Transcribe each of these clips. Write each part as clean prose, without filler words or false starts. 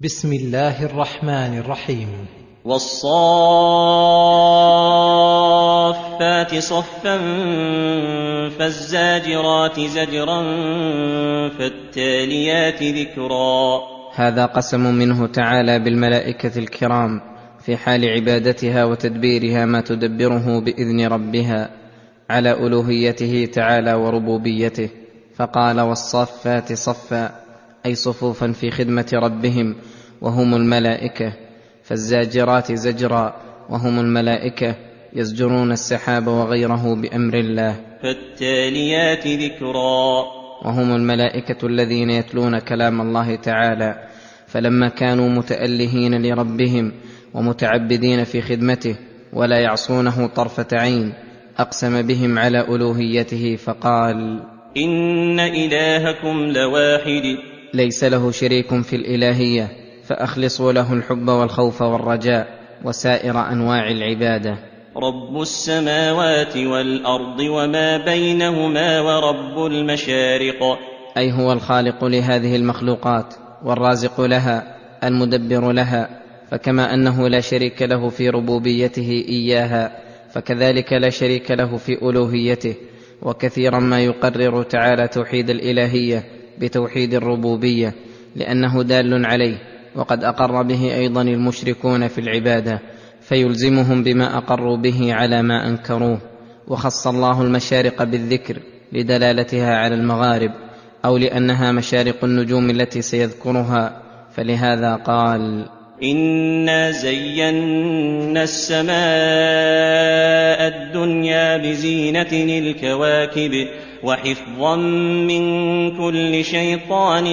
بسم الله الرحمن الرحيم. والصافات صفا فالزاجرات زجرا فالتاليات ذكرا. هذا قسم منه تعالى بالملائكة الكرام في حال عبادتها وتدبيرها ما تدبره بإذن ربها على ألوهيته تعالى وربوبيته، فقال والصافات صفا أي صفوفا في خدمة ربهم وهم الملائكة، فالزاجرات زجرا وهم الملائكة يزجرون السحاب وغيره بأمر الله، فالتاليات ذكرا وهم الملائكة الذين يتلون كلام الله تعالى، فلما كانوا متألهين لربهم ومتعبدين في خدمته ولا يعصونه طرفة عين أقسم بهم على ألوهيته فقال إن إلهكم لواحد ليس له شريك في الإلهية، فأخلصوا له الحب والخوف والرجاء وسائر أنواع العبادة. رب السماوات والأرض وما بينهما ورب المشارق، أي هو الخالق لهذه المخلوقات والرازق لها المدبر لها، فكما أنه لا شريك له في ربوبيته إياها فكذلك لا شريك له في ألوهيته. وكثيرا ما يقرر تعالى توحيد الإلهية بتوحيد الربوبية لأنه دال عليه، وقد أقر به أيضا المشركون في العبادة، فيلزمهم بما أقروا به على ما أنكروه. وخص الله المشارق بالذكر لدلالتها على المغارب أو لأنها مشارق النجوم التي سيذكرها، فلهذا قال إنا زينا السماء الدنيا بزينة الكواكب وحفظا من كل شيطان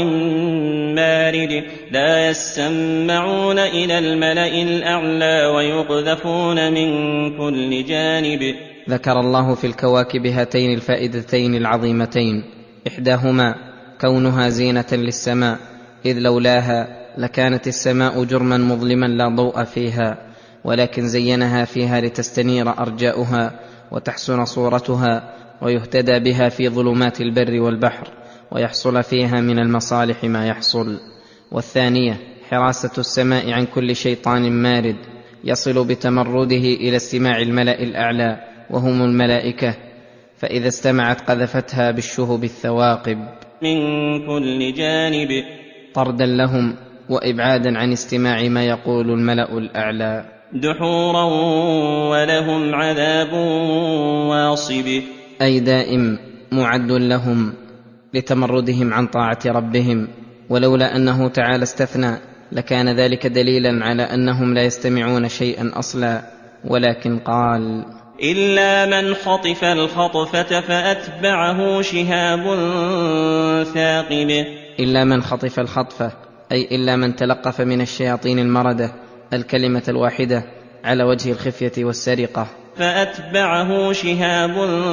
مارد لا يسمعون إلى الملأ الأعلى ويقذفون من كل جانب. ذكر الله في الكواكب هاتين الفائدتين العظيمتين، إحداهما كونها زينة للسماء، إذ لولاها لكانت السماء جرما مظلما لا ضوء فيها، ولكن زينها فيها لتستنير أرجاؤها وتحسن صورتها ويهتدى بها في ظلمات البر والبحر ويحصل فيها من المصالح ما يحصل. والثانية حراسة السماء عن كل شيطان مارد يصل بتمرده إلى استماع الملأ الأعلى وهم الملائكة، فإذا استمعت قذفتها بالشهب الثواقب من كل جانب طردا لهم وإبعادا عن استماع ما يقول الملأ الأعلى دحورا ولهم عذاب واصب، أي دائم معد لهم لتمردهم عن طاعة ربهم. ولولا أنه تعالى استثنى لكان ذلك دليلا على أنهم لا يستمعون شيئا أصلا، ولكن قال إلا من خطف الخطفة فأتبعه شهاب ثاقب، إلا من خطف الخطفة أي إلا من تلقف من الشياطين المردة الكلمة الواحدة على وجه الخفية والسرقة، فأتبعه شهاب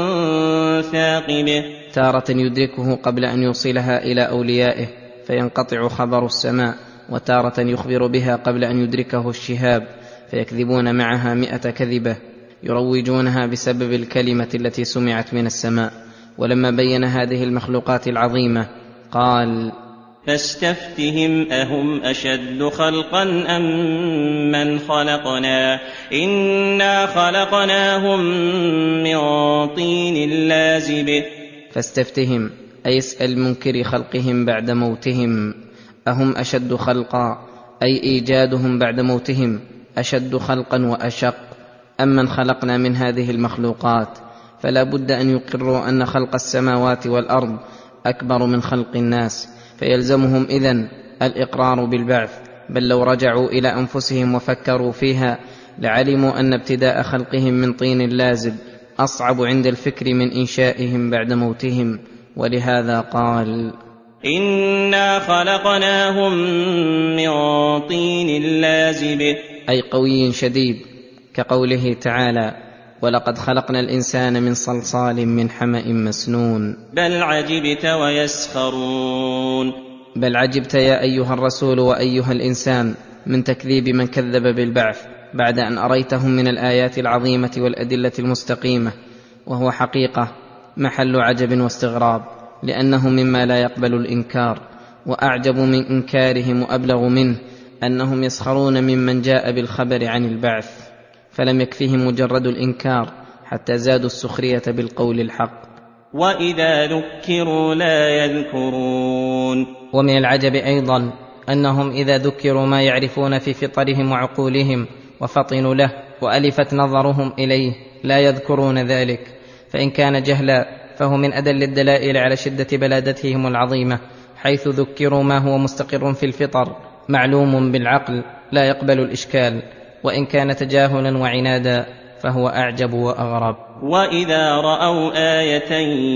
ثاقب، تارة يدركه قبل أن يوصلها إلى أوليائه فينقطع خبر السماء، وتارة يخبر بها قبل أن يدركه الشهاب فيكذبون معها 100 كذبة يروجونها بسبب الكلمة التي سمعت من السماء. ولما بين هذه المخلوقات العظيمة قال فاستفتهم أهم أشد خلقا أم من خلقنا إنا خلقناهم من طين لازب. فاستفتهم أي اسأل منكر خلقهم بعد موتهم، أهم أشد خلقا أي إيجادهم بعد موتهم أشد خلقا وأشق أم من خلقنا من هذه المخلوقات، فلا بد أن يقروا أن خلق السماوات والأرض أكبر من خلق الناس، فيلزمهم إذن الإقرار بالبعث. بل لو رجعوا إلى أنفسهم وفكروا فيها لعلموا أن ابتداء خلقهم من طين لازب أصعب عند الفكر من إنشائهم بعد موتهم. ولهذا قال إنا خلقناهم من طين لازب، أي قوي شديد، كقوله تعالى ولقد خلقنا الإنسان من صلصال من حمأ مسنون. بل عجبت ويسخرون، بل عجبت يا أيها الرسول وأيها الإنسان من تكذيب من كذب بالبعث بعد أن أريتهم من الآيات العظيمة والأدلة المستقيمة، وهو حقيقة محل عجب واستغراب، لأنه مما لا يقبل الإنكار، وأعجب من إنكارهم وأبلغ منه أنهم يسخرون ممن جاء بالخبر عن البعث، فلم يكفهم مجرد الإنكار حتى زادوا السخرية بالقول الحق. وإذا ذكروا لا يذكرون. ومن العجب أيضا أنهم إذا ذكروا ما يعرفون في فطرهم وعقولهم وفطنوا له وألفت نظرهم إليه لا يذكرون ذلك، فإن كان جهلا فهو من أدل الدلائل على شدة بلادتهم العظيمة، حيث ذكروا ما هو مستقر في الفطر معلوم بالعقل لا يقبل الإشكال، وإن كان تجاهلا وعنادا فهو أعجب وأغرب. وإذا رأوا آية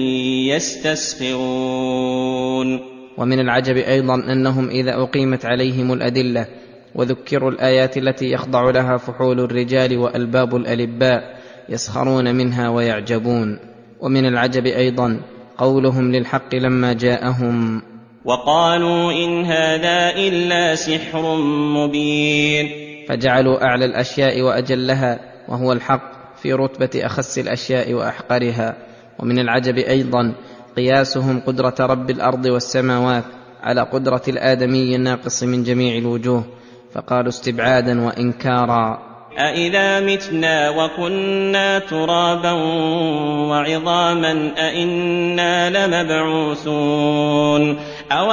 يستسخرون. ومن العجب أيضا أنهم إذا أقيمت عليهم الأدلة وذكروا الآيات التي يخضع لها فحول الرجال وألباب الألباء يسخرون منها ويعجبون. ومن العجب أيضا قولهم للحق لما جاءهم: وقالوا إن هذا إلا سحر مبين. فجعلوا أعلى الأشياء وأجلها وهو الحق في رتبة أخس الأشياء وأحقرها. ومن العجب أيضا قياسهم قدرة رب الأرض والسماوات على قدرة الآدمي الناقص من جميع الوجوه، فقالوا استبعادا وإنكارا: أإذا متنا وكنا ترابا وعظاما أإنا لمبعوثون أو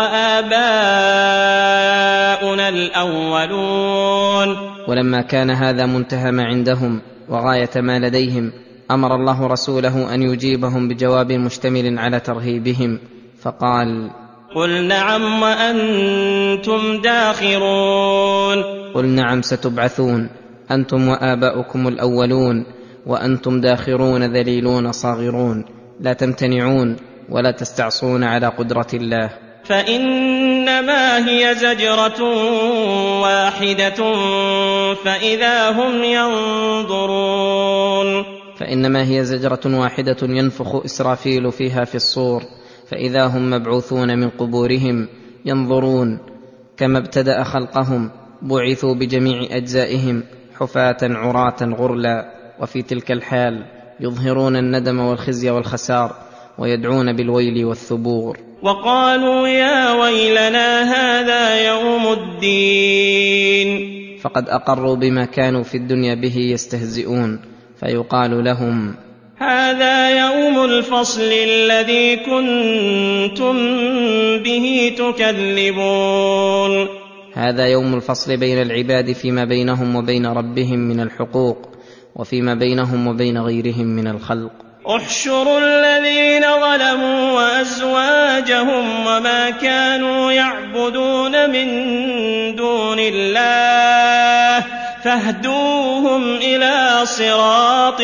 آباؤنا الأولون. ولما كان هذا منتهى ما عندهم وغاية ما لديهم، أمر الله رسوله أن يجيبهم بجواب مشتمل على ترهيبهم، فقال: قل نعم وأنتم داخرون. قل نعم ستبعثون أنتم وآباؤكم الأولون، وأنتم داخرون ذليلون صاغرون، لا تمتنعون ولا تستعصون على قدرة الله. فإنما هي زجرة واحدة فإذا هم ينظرون. فإنما هي زجرة واحدة ينفخ إسرافيل فيها في الصور، فإذا هم مبعوثون من قبورهم ينظرون. كما ابتدأ خلقهم بعثوا بجميع أجزائهم حفاة عراة غرلا، وفي تلك الحال يظهرون الندم والخزي والخسار ويدعون بالويل والثبور. وقالوا يا ويلنا هذا يوم الدين. فقد أقروا بما كانوا في الدنيا به يستهزئون، فيقال لهم: هذا يوم الفصل الذي كنتم به تكذبون. هذا يوم الفصل بين العباد فيما بينهم وبين ربهم من الحقوق، وفيما بينهم وبين غيرهم من الخلق. احشروا الذين ظلموا وأزواجهم وما كانوا يعبدون من دون الله فاهدوهم إلى صراط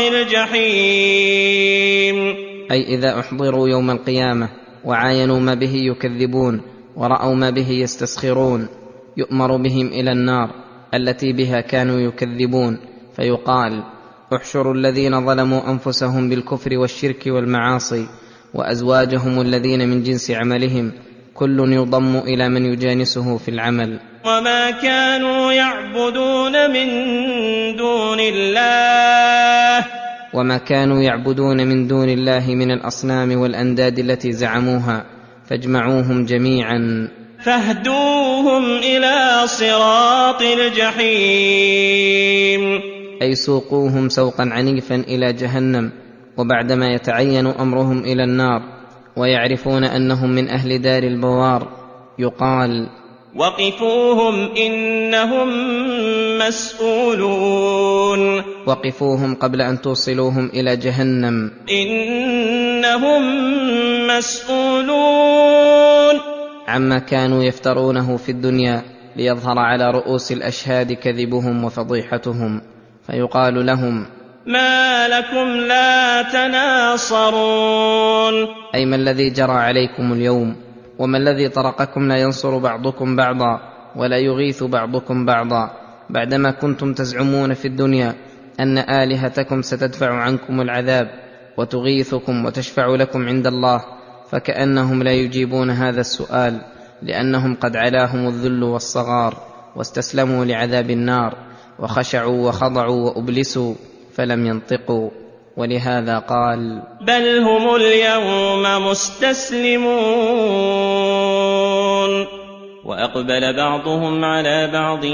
الجحيم. أي إذا أحضروا يوم القيامة وعاينوا ما به يكذبون ورأوا ما به يستسخرون، يؤمر بهم إلى النار التي بها كانوا يكذبون، فيقال: احشروا الذين ظلموا أنفسهم بالكفر والشرك والمعاصي وأزواجهم الذين من جنس عملهم، كل يضم إلى من يجانسه في العمل. وما كانوا يعبدون من دون الله وما كانوا يعبدون من دون الله من الأصنام والأنداد التي زعموها، فاجمعوهم جميعا فاهدوهم إلى صراط الجحيم. أي سوقوهم سوقا عنيفا إلى جهنم، وبعدما يتعين أمرهم إلى النار ويعرفون أنهم من أهل دار البوار يقال: وقفوهم إنهم مسؤولون. وقفوهم قبل أن توصلوهم إلى جهنم، إنهم مسؤولون عما كانوا يفترونه في الدنيا ليظهر على رؤوس الأشهاد كذبهم وفضيحتهم، فيقال لهم: ما لكم لا تناصرون. أي ما الذي جرى عليكم اليوم؟ وما الذي طرقكم لا ينصر بعضكم بعضا ولا يغيث بعضكم بعضا، بعدما كنتم تزعمون في الدنيا أن آلهتكم ستدفع عنكم العذاب وتغيثكم وتشفع لكم عند الله؟ فكأنهم لا يجيبون هذا السؤال، لأنهم قد علاهم الذل والصغار واستسلموا لعذاب النار وخشعوا وخضعوا وأبلسوا فلم ينطقوا. ولهذا قال: بل هم اليوم مستسلمون. وأقبل بعضهم على بعض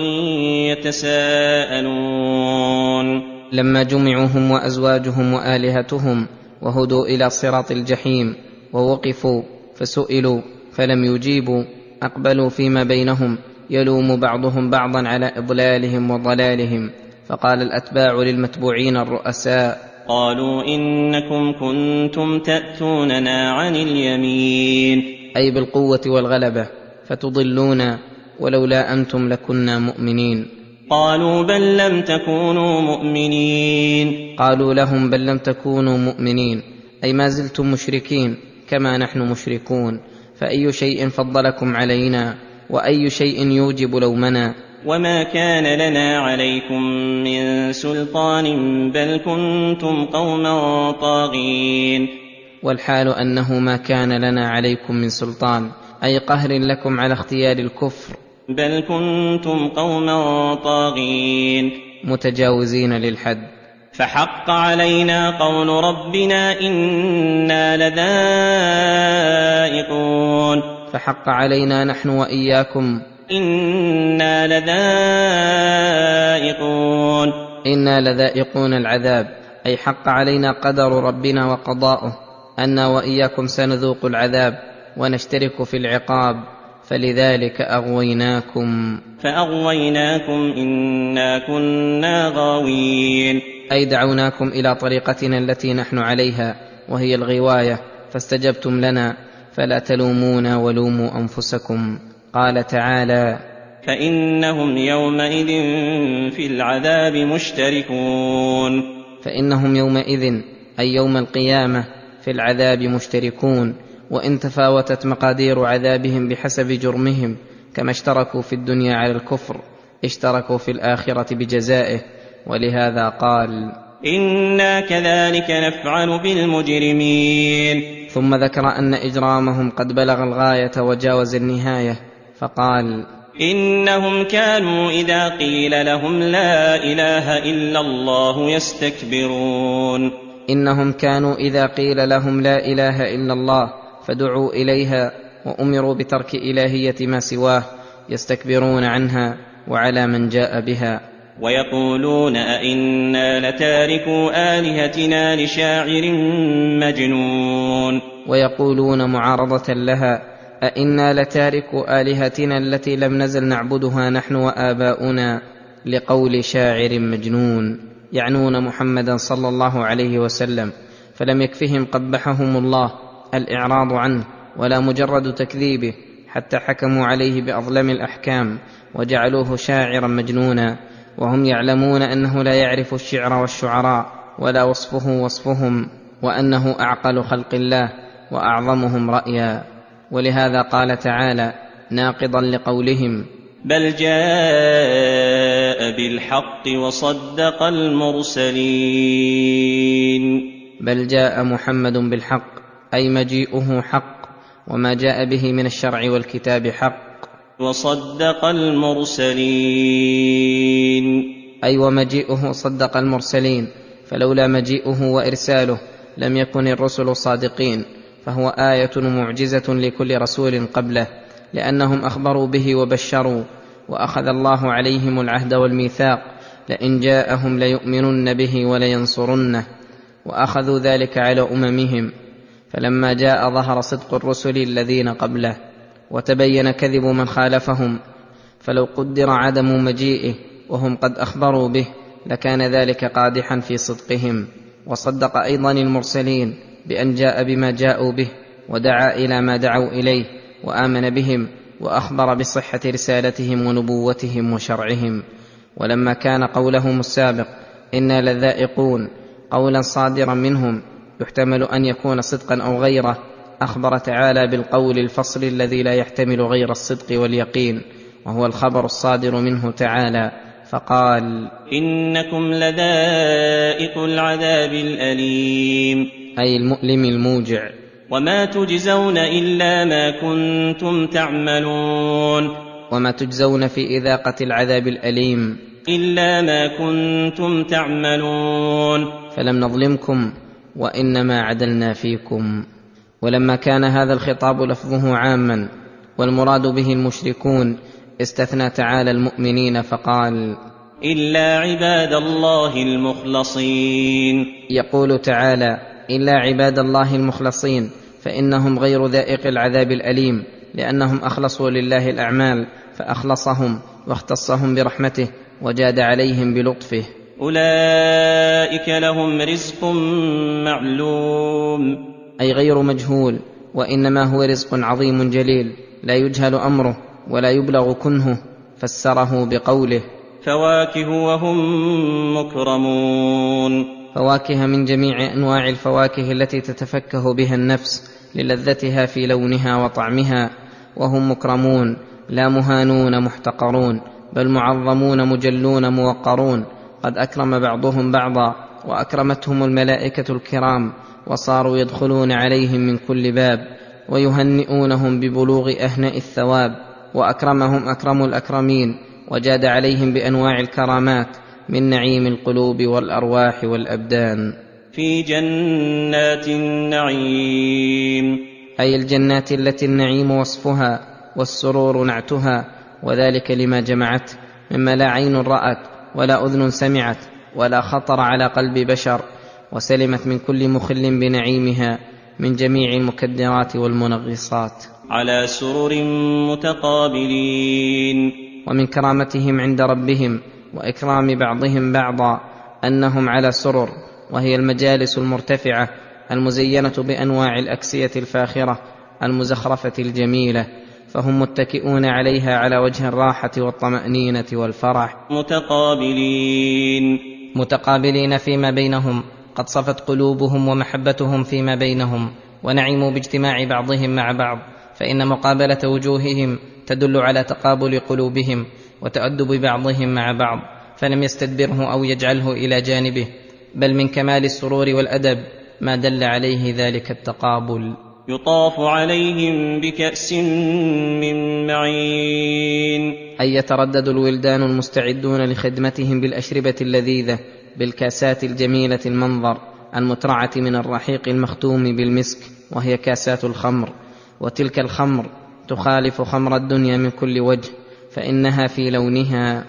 يتساءلون. لما جمعوا هم وأزواجهم وآلهتهم وهدوا إلى صراط الجحيم ووقفوا فسئلوا فلم يجيبوا، أقبلوا فيما بينهم يلوم بعضهم بعضا على إضلالهم وضلالهم. فقال الأتباع للمتبوعين الرؤساء: قالوا إنكم كنتم تأتوننا عن اليمين، أي بالقوة والغلبة، فتضلونا، ولولا أنتم لكنا مؤمنين. قالوا بل لم تكونوا مؤمنين. قالوا لهم: بل لم تكونوا مؤمنين، أي ما زلتم مشركين كما نحن مشركون، فأي شيء فضلكم علينا، وأي شيء يوجب لومنا؟ وما كان لنا عليكم من سلطان بل كنتم قوما طاغين. والحال أنه ما كان لنا عليكم من سلطان، أي قهر لكم على اختيار الكفر، بل كنتم قوما طاغين متجاوزين للحد. فحق علينا قول ربنا إنا لذائقون. فحق علينا نحن وإياكم، إنا لذائقون، إنا لذائقون العذاب، أي حق علينا قدر ربنا وقضاؤه أنا وإياكم سنذوق العذاب ونشترك في العقاب، فلذلك أغويناكم. فأغويناكم إنا كنا غاوين، أي دعوناكم إلى طريقتنا التي نحن عليها وهي الغواية، فاستجبتم لنا، فلا تلومونا ولوموا أنفسكم. قال تعالى: فإنهم يومئذ في العذاب مشتركون. فإنهم يومئذ، أي يوم القيامة، في العذاب مشتركون، وإن تفاوتت مقادير عذابهم بحسب جرمهم، كما اشتركوا في الدنيا على الكفر اشتركوا في الآخرة بجزائه. ولهذا قال: إنا كذلك نفعل بالمجرمين. ثم ذكر أن إجرامهم قد بلغ الغاية وجاوز النهاية، فقال: إنهم كانوا إذا قيل لهم لا إله إلا الله يستكبرون. إنهم كانوا إذا قيل لهم لا إله إلا الله فدعوا إليها وأمروا بترك إلهية ما سواه يستكبرون عنها وعلى من جاء بها. ويقولون أئنا لتاركوا آلهتنا لشاعر مجنون. ويقولون معارضة لها: أئنا لتاركوا آلهتنا التي لم نزل نعبدها نحن وآباؤنا لقول شاعر مجنون، يعنون محمدا صلى الله عليه وسلم، فلم يكفهم قبحهم الله الإعراض عنه ولا مجرد تكذيبه، حتى حكموا عليه بأظلم الأحكام وجعلوه شاعرا مجنونا، وهم يعلمون أنه لا يعرف الشعر والشعراء ولا وصفه وصفهم، وأنه أعقل خلق الله وأعظمهم رأيا. ولهذا قال تعالى ناقضا لقولهم: بل جاء بالحق وصدق المرسلين. بل جاء محمد بالحق، أي مجيئه حق، وما جاء به من الشرع والكتاب حق. وصدق المرسلين، أي ومجيئه صدق المرسلين، فلولا مجيئه وإرساله لم يكن الرسل صادقين، فهو آية ومعجزة لكل رسول قبله، لأنهم أخبروا به وبشروا، وأخذ الله عليهم العهد والميثاق لئن جاءهم ليؤمنن به ولينصرنه، وأخذوا ذلك على أممهم. فلما جاء ظهر صدق الرسل الذين قبله وتبين كذب من خالفهم، فلو قدر عدم مجيئه وهم قد أخبروا به لكان ذلك قادحا في صدقهم. وصدق أيضا المرسلين بأن جاء بما جاءوا به ودعا إلى ما دعوا إليه وآمن بهم، وأخبر بصحة رسالتهم ونبوتهم وشرعهم. ولما كان قولهم السابق إنا لذائقون قولا صادرا منهم يحتمل أن يكون صدقا أو غيره، أخبر تعالى بالقول الفصل الذي لا يحتمل غير الصدق واليقين، وهو الخبر الصادر منه تعالى، فقال: إنكم لذائق العذاب الأليم، أي المؤلم الموجع. وما تجزون إلا ما كنتم تعملون. وما تجزون في إذاقة العذاب الأليم إلا ما كنتم تعملون، فلم نظلمكم وإنما عدلنا فيكم. ولما كان هذا الخطاب لفظه عاما والمراد به المشركون، استثنى تعالى المؤمنين فقال: إلا عباد الله المخلصين. يقول تعالى: إلا عباد الله المخلصين، فإنهم غير ذائق العذاب الأليم، لأنهم أخلصوا لله الأعمال فأخلصهم واختصهم برحمته وجاد عليهم بلطفه. أولئك لهم رزق معلوم، أي غير مجهول، وإنما هو رزق عظيم جليل لا يجهل أمره ولا يبلغ كنهه، فسره بقوله: فواكه وهم مكرمون. فواكه من جميع أنواع الفواكه التي تتفكه بها النفس للذتها في لونها وطعمها، وهم مكرمون لا مهانون محتقرون، بل معظمون مجلون موقرون، قد أكرم بعضهم بعضا وأكرمتهم الملائكة الكرام، وصاروا يدخلون عليهم من كل باب ويهنئونهم ببلوغ أهنأ الثواب، وأكرمهم أكرم الأكرمين، وجاد عليهم بأنواع الكرامات من نعيم القلوب والأرواح والأبدان. في جنات النعيم، أي الجنات التي النعيم وصفها والسرور نعتها، وذلك لما جمعت مما لا عين رأت ولا أذن سمعت ولا خطر على قلب بشر، وسلمت من كل مخل بنعيمها من جميع المكدرات والمنغصات، على سرر متقابلين. ومن كرامتهم عند ربهم وإكرام بعضهم بعضا أنهم على سرر، وهي المجالس المرتفعة المزينة بأنواع الأكسية الفاخرة المزخرفة الجميلة، فهم متكئون عليها على وجه الراحة والطمأنينة والفرح، متقابلين فيما بينهم، قد صفت قلوبهم ومحبتهم فيما بينهم، ونعموا باجتماع بعضهم مع بعض، فإن مقابلة وجوههم تدل على تقابل قلوبهم وتأدب بعضهم مع بعض، فلم يستدبره أو يجعله إلى جانبه، بل من كمال السرور والأدب ما دل عليه ذلك التقابل. يطاف عليهم بكأس من معين، أي يتردد الولدان المستعدون لخدمتهم بالأشربة اللذيذة بالكاسات الجميلة المنظر المترعة من الرحيق المختوم بالمسك، وهي كاسات الخمر، وتلك الخمر تخالف خمر الدنيا من كل وجه، فإنها في لونها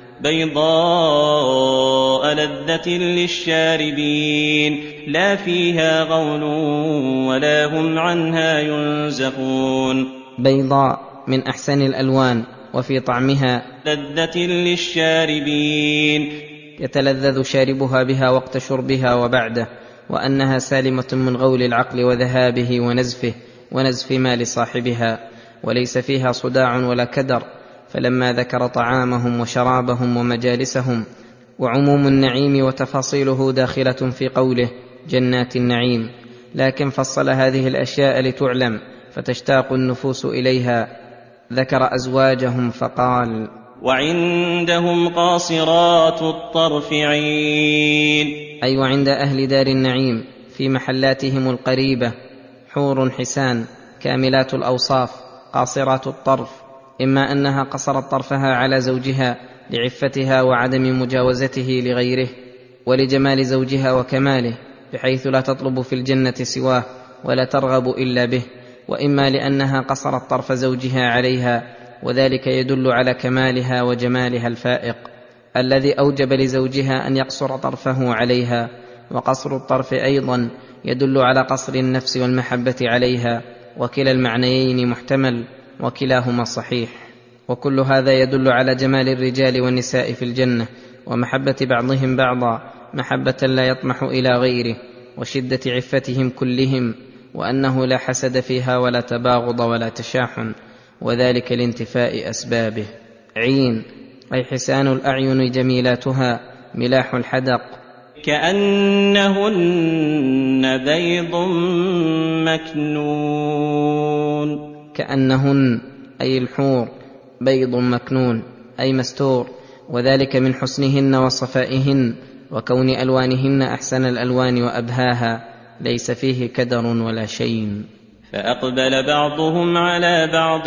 بيضاء لذة للشاربين، لا فيها غول ولا هم عنها ينزفون. بيضاء من أحسن الألوان، وفي طعمها لذة للشاربين، يتلذذ شاربها بها وقت شربها وبعده، وأنها سالمة من غول العقل وذهابه ونزف ما لصاحبها، وليس فيها صداع ولا كدر. فلما ذكر طعامهم وشرابهم ومجالسهم وعموم النعيم وتفاصيله داخلة في قوله جنات النعيم، لكن فصل هذه الأشياء لتعلم فتشتاق النفوس إليها، ذكر أزواجهم فقال: وعندهم قاصرات الطرف عين، أي وعند أهل دار النعيم في محلاتهم القريبة حور حسان كاملات الأوصاف قاصرات الطرف، إما أنها قصرت طرفها على زوجها لعفتها وعدم مجاوزته لغيره ولجمال زوجها وكماله، بحيث لا تطلب في الجنة سواه ولا ترغب إلا به، وإما لأنها قصرت طرف زوجها عليها، وذلك يدل على كمالها وجمالها الفائق الذي أوجب لزوجها أن يقصر طرفه عليها، وقصر الطرف أيضا يدل على قصر النفس والمحبة عليها، وكلا المعنيين محتمل وكلاهما صحيح. وكل هذا يدل على جمال الرجال والنساء في الجنة، ومحبة بعضهم بعضا محبة لا يطمح إلى غيره، وشدة عفتهم كلهم، وأنه لا حسد فيها ولا تباغض ولا تشاحن، وذلك لانتفاء أسبابه. عين أي حسان الأعين جميلاتها ملاح الحدق، كأنهن بيض مكنون، كأنهن أي الحور بيض مكنون أي مستور، وذلك من حسنهن وصفائهن وكون ألوانهن أحسن الألوان وأبهاها، ليس فيه كدر ولا شيء. فأقبل بعضهم على بعض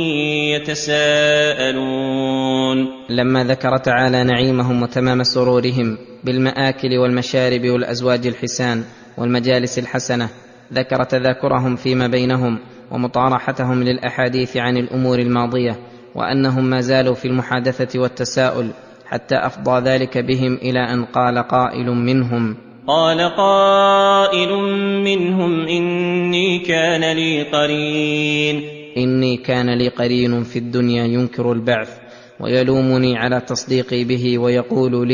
يتساءلون، لما ذكر تعالى نعيمهم وتمام سرورهم بالمآكل والمشارب والأزواج الحسان والمجالس الحسنة، ذكر تذاكرهم فيما بينهم ومطارحتهم للأحاديث عن الأمور الماضية، وأنهم ما زالوا في المحادثة والتساؤل، حتى أفضى ذلك بهم إلى أن قال قائل منهم إني كان لي قرين في الدنيا ينكر البعث ويلومني على تصديقي به، ويقول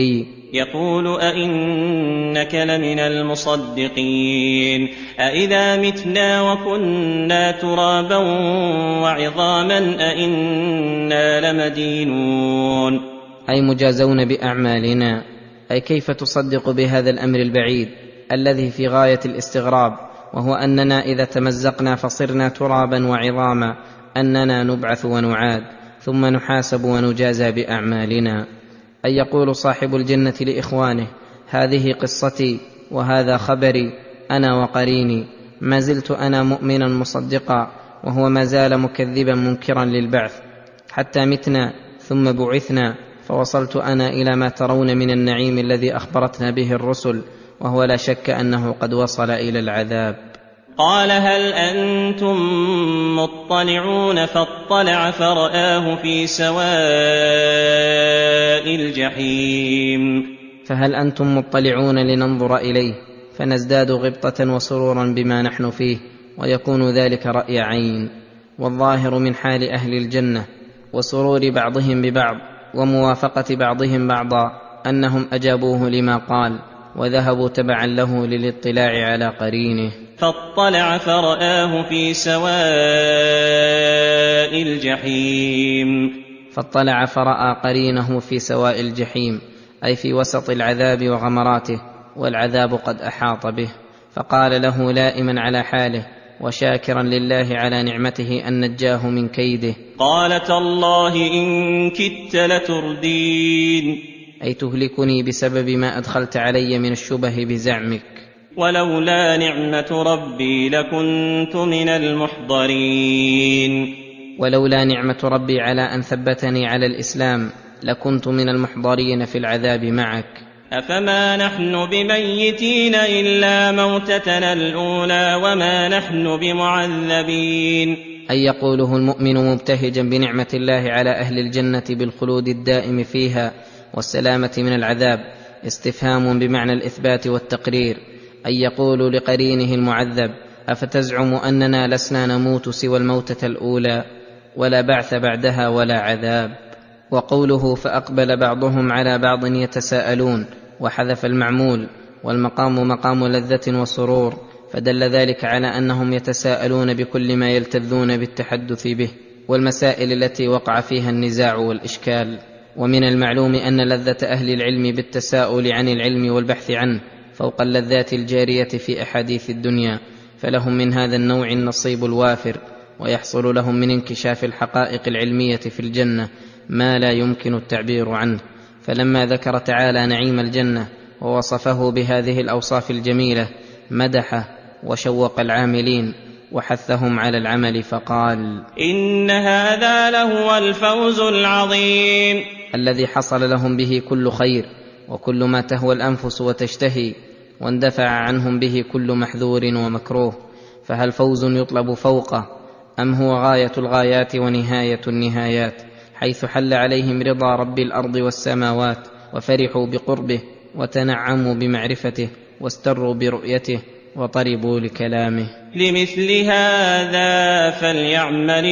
أئنك لمن المصدقين أئذا متنا وكنا ترابا وعظاما أئنا لمدينون، أي مجازون بأعمالنا. أي كيف تصدق بهذا الأمر البعيد الذي في غاية الاستغراب، وهو أننا إذا تمزقنا فصرنا ترابا وعظاما أننا نبعث ونعاد ثم نحاسب ونجازى بأعمالنا. أي يقول صاحب الجنة لإخوانه: هذه قصتي وهذا خبري أنا وقريني، ما زلت أنا مؤمنا مصدقا، وهو ما زال مكذبا منكرا للبعث، حتى متنا ثم بعثنا، فوصلت أنا إلى ما ترون من النعيم الذي أخبرتنا به الرسل، وهو لا شك أنه قد وصل إلى العذاب. قال: هل أنتم مطلعون؟ فاطلع فرآه في سواء الجحيم. فهل أنتم مطلعون لننظر إليه فنزداد غبطة وسرورا بما نحن فيه، ويكون ذلك رأي عين. والظاهر من حال أهل الجنة وسرور بعضهم ببعض وموافقة بعضهم بعضا أنهم أجابوه لما قال، وذهبوا تبعا له للاطلاع على قرينه. فاطلع فرآه في سواء الجحيم. فاطلع فرأى قرينه في سواء الجحيم، أي في وسط العذاب وغمراته، والعذاب قد أحاط به، فقال له لائما على حاله وشاكرا لله على نعمته أن نجاه من كيده: قال: تالله إن كدت لتردين. أي تهلكني بسبب ما أدخلت علي من الشبه بزعمك. ولولا نعمة ربي لكنت من المحضرين. ولولا نعمة ربي على أن ثبتني على الإسلام لكنت من المحضرين في العذاب معك. أفما نحن بميتين إلا موتتنا الأولى وما نحن بمعذبين. أي يقوله المؤمن مبتهجا بنعمة الله على أهل الجنة بالخلود الدائم فيها والسلامة من العذاب، استفهام بمعنى الإثبات والتقرير. أي يقول لقرينه المعذب: أفتزعم أننا لسنا نموت سوى الموتة الأولى ولا بعث بعدها ولا عذاب. وقوله فأقبل بعضهم على بعض يتساءلون، وحذف المعمول، والمقام مقام لذة وسرور، فدل ذلك على أنهم يتساءلون بكل ما يلتذون بالتحدث به والمسائل التي وقع فيها النزاع والإشكال. ومن المعلوم أن لذة أهل العلم بالتساؤل عن العلم والبحث عنه فوق اللذات الجارية في أحاديث الدنيا، فلهم من هذا النوع النصيب الوافر، ويحصل لهم من انكشاف الحقائق العلمية في الجنة ما لا يمكن التعبير عنه. فلما ذكر تعالى نعيم الجنة ووصفه بهذه الأوصاف الجميلة مدحه وشوق العاملين وحثهم على العمل، فقال: إن هذا لهو الفوز العظيم، الذي حصل لهم به كل خير وكل ما تهوى الأنفس وتشتهي، واندفع عنهم به كل محذور ومكروه. فهل فوز يطلب فوقه، أم هو غاية الغايات ونهاية النهايات، حيث حل عليهم رضا رب الأرض والسماوات، وفرحوا بقربه وتنعموا بمعرفته واستروا برؤيته وطربوا لكلامه. لمثل هذا فليعمل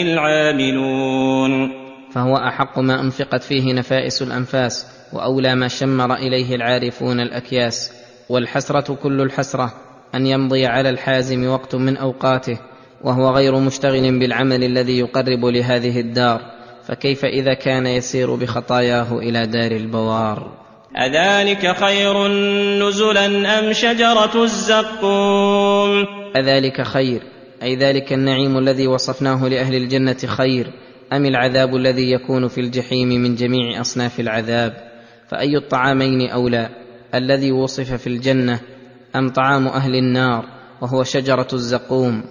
العاملون. فهو أحق ما أنفقت فيه نفائس الأنفاس، وأولى ما شمر إليه العارفون الأكياس. والحسرة كل الحسرة أن يمضي على الحازم وقت من أوقاته وهو غير مشتغل بالعمل الذي يقرب لهذه الدار، فكيف إذا كان يسير بخطاياه إلى دار البوار؟ أذلك خير نزلا أم شجرة الزقوم؟ أذلك خير، أي ذلك النعيم الذي وصفناه لأهل الجنة خير، أم العذاب الذي يكون في الجحيم من جميع أصناف العذاب؟ فأي الطعامين أولى، الذي وصف في الجنة أم طعام أهل النار وهو شجرة الزقوم؟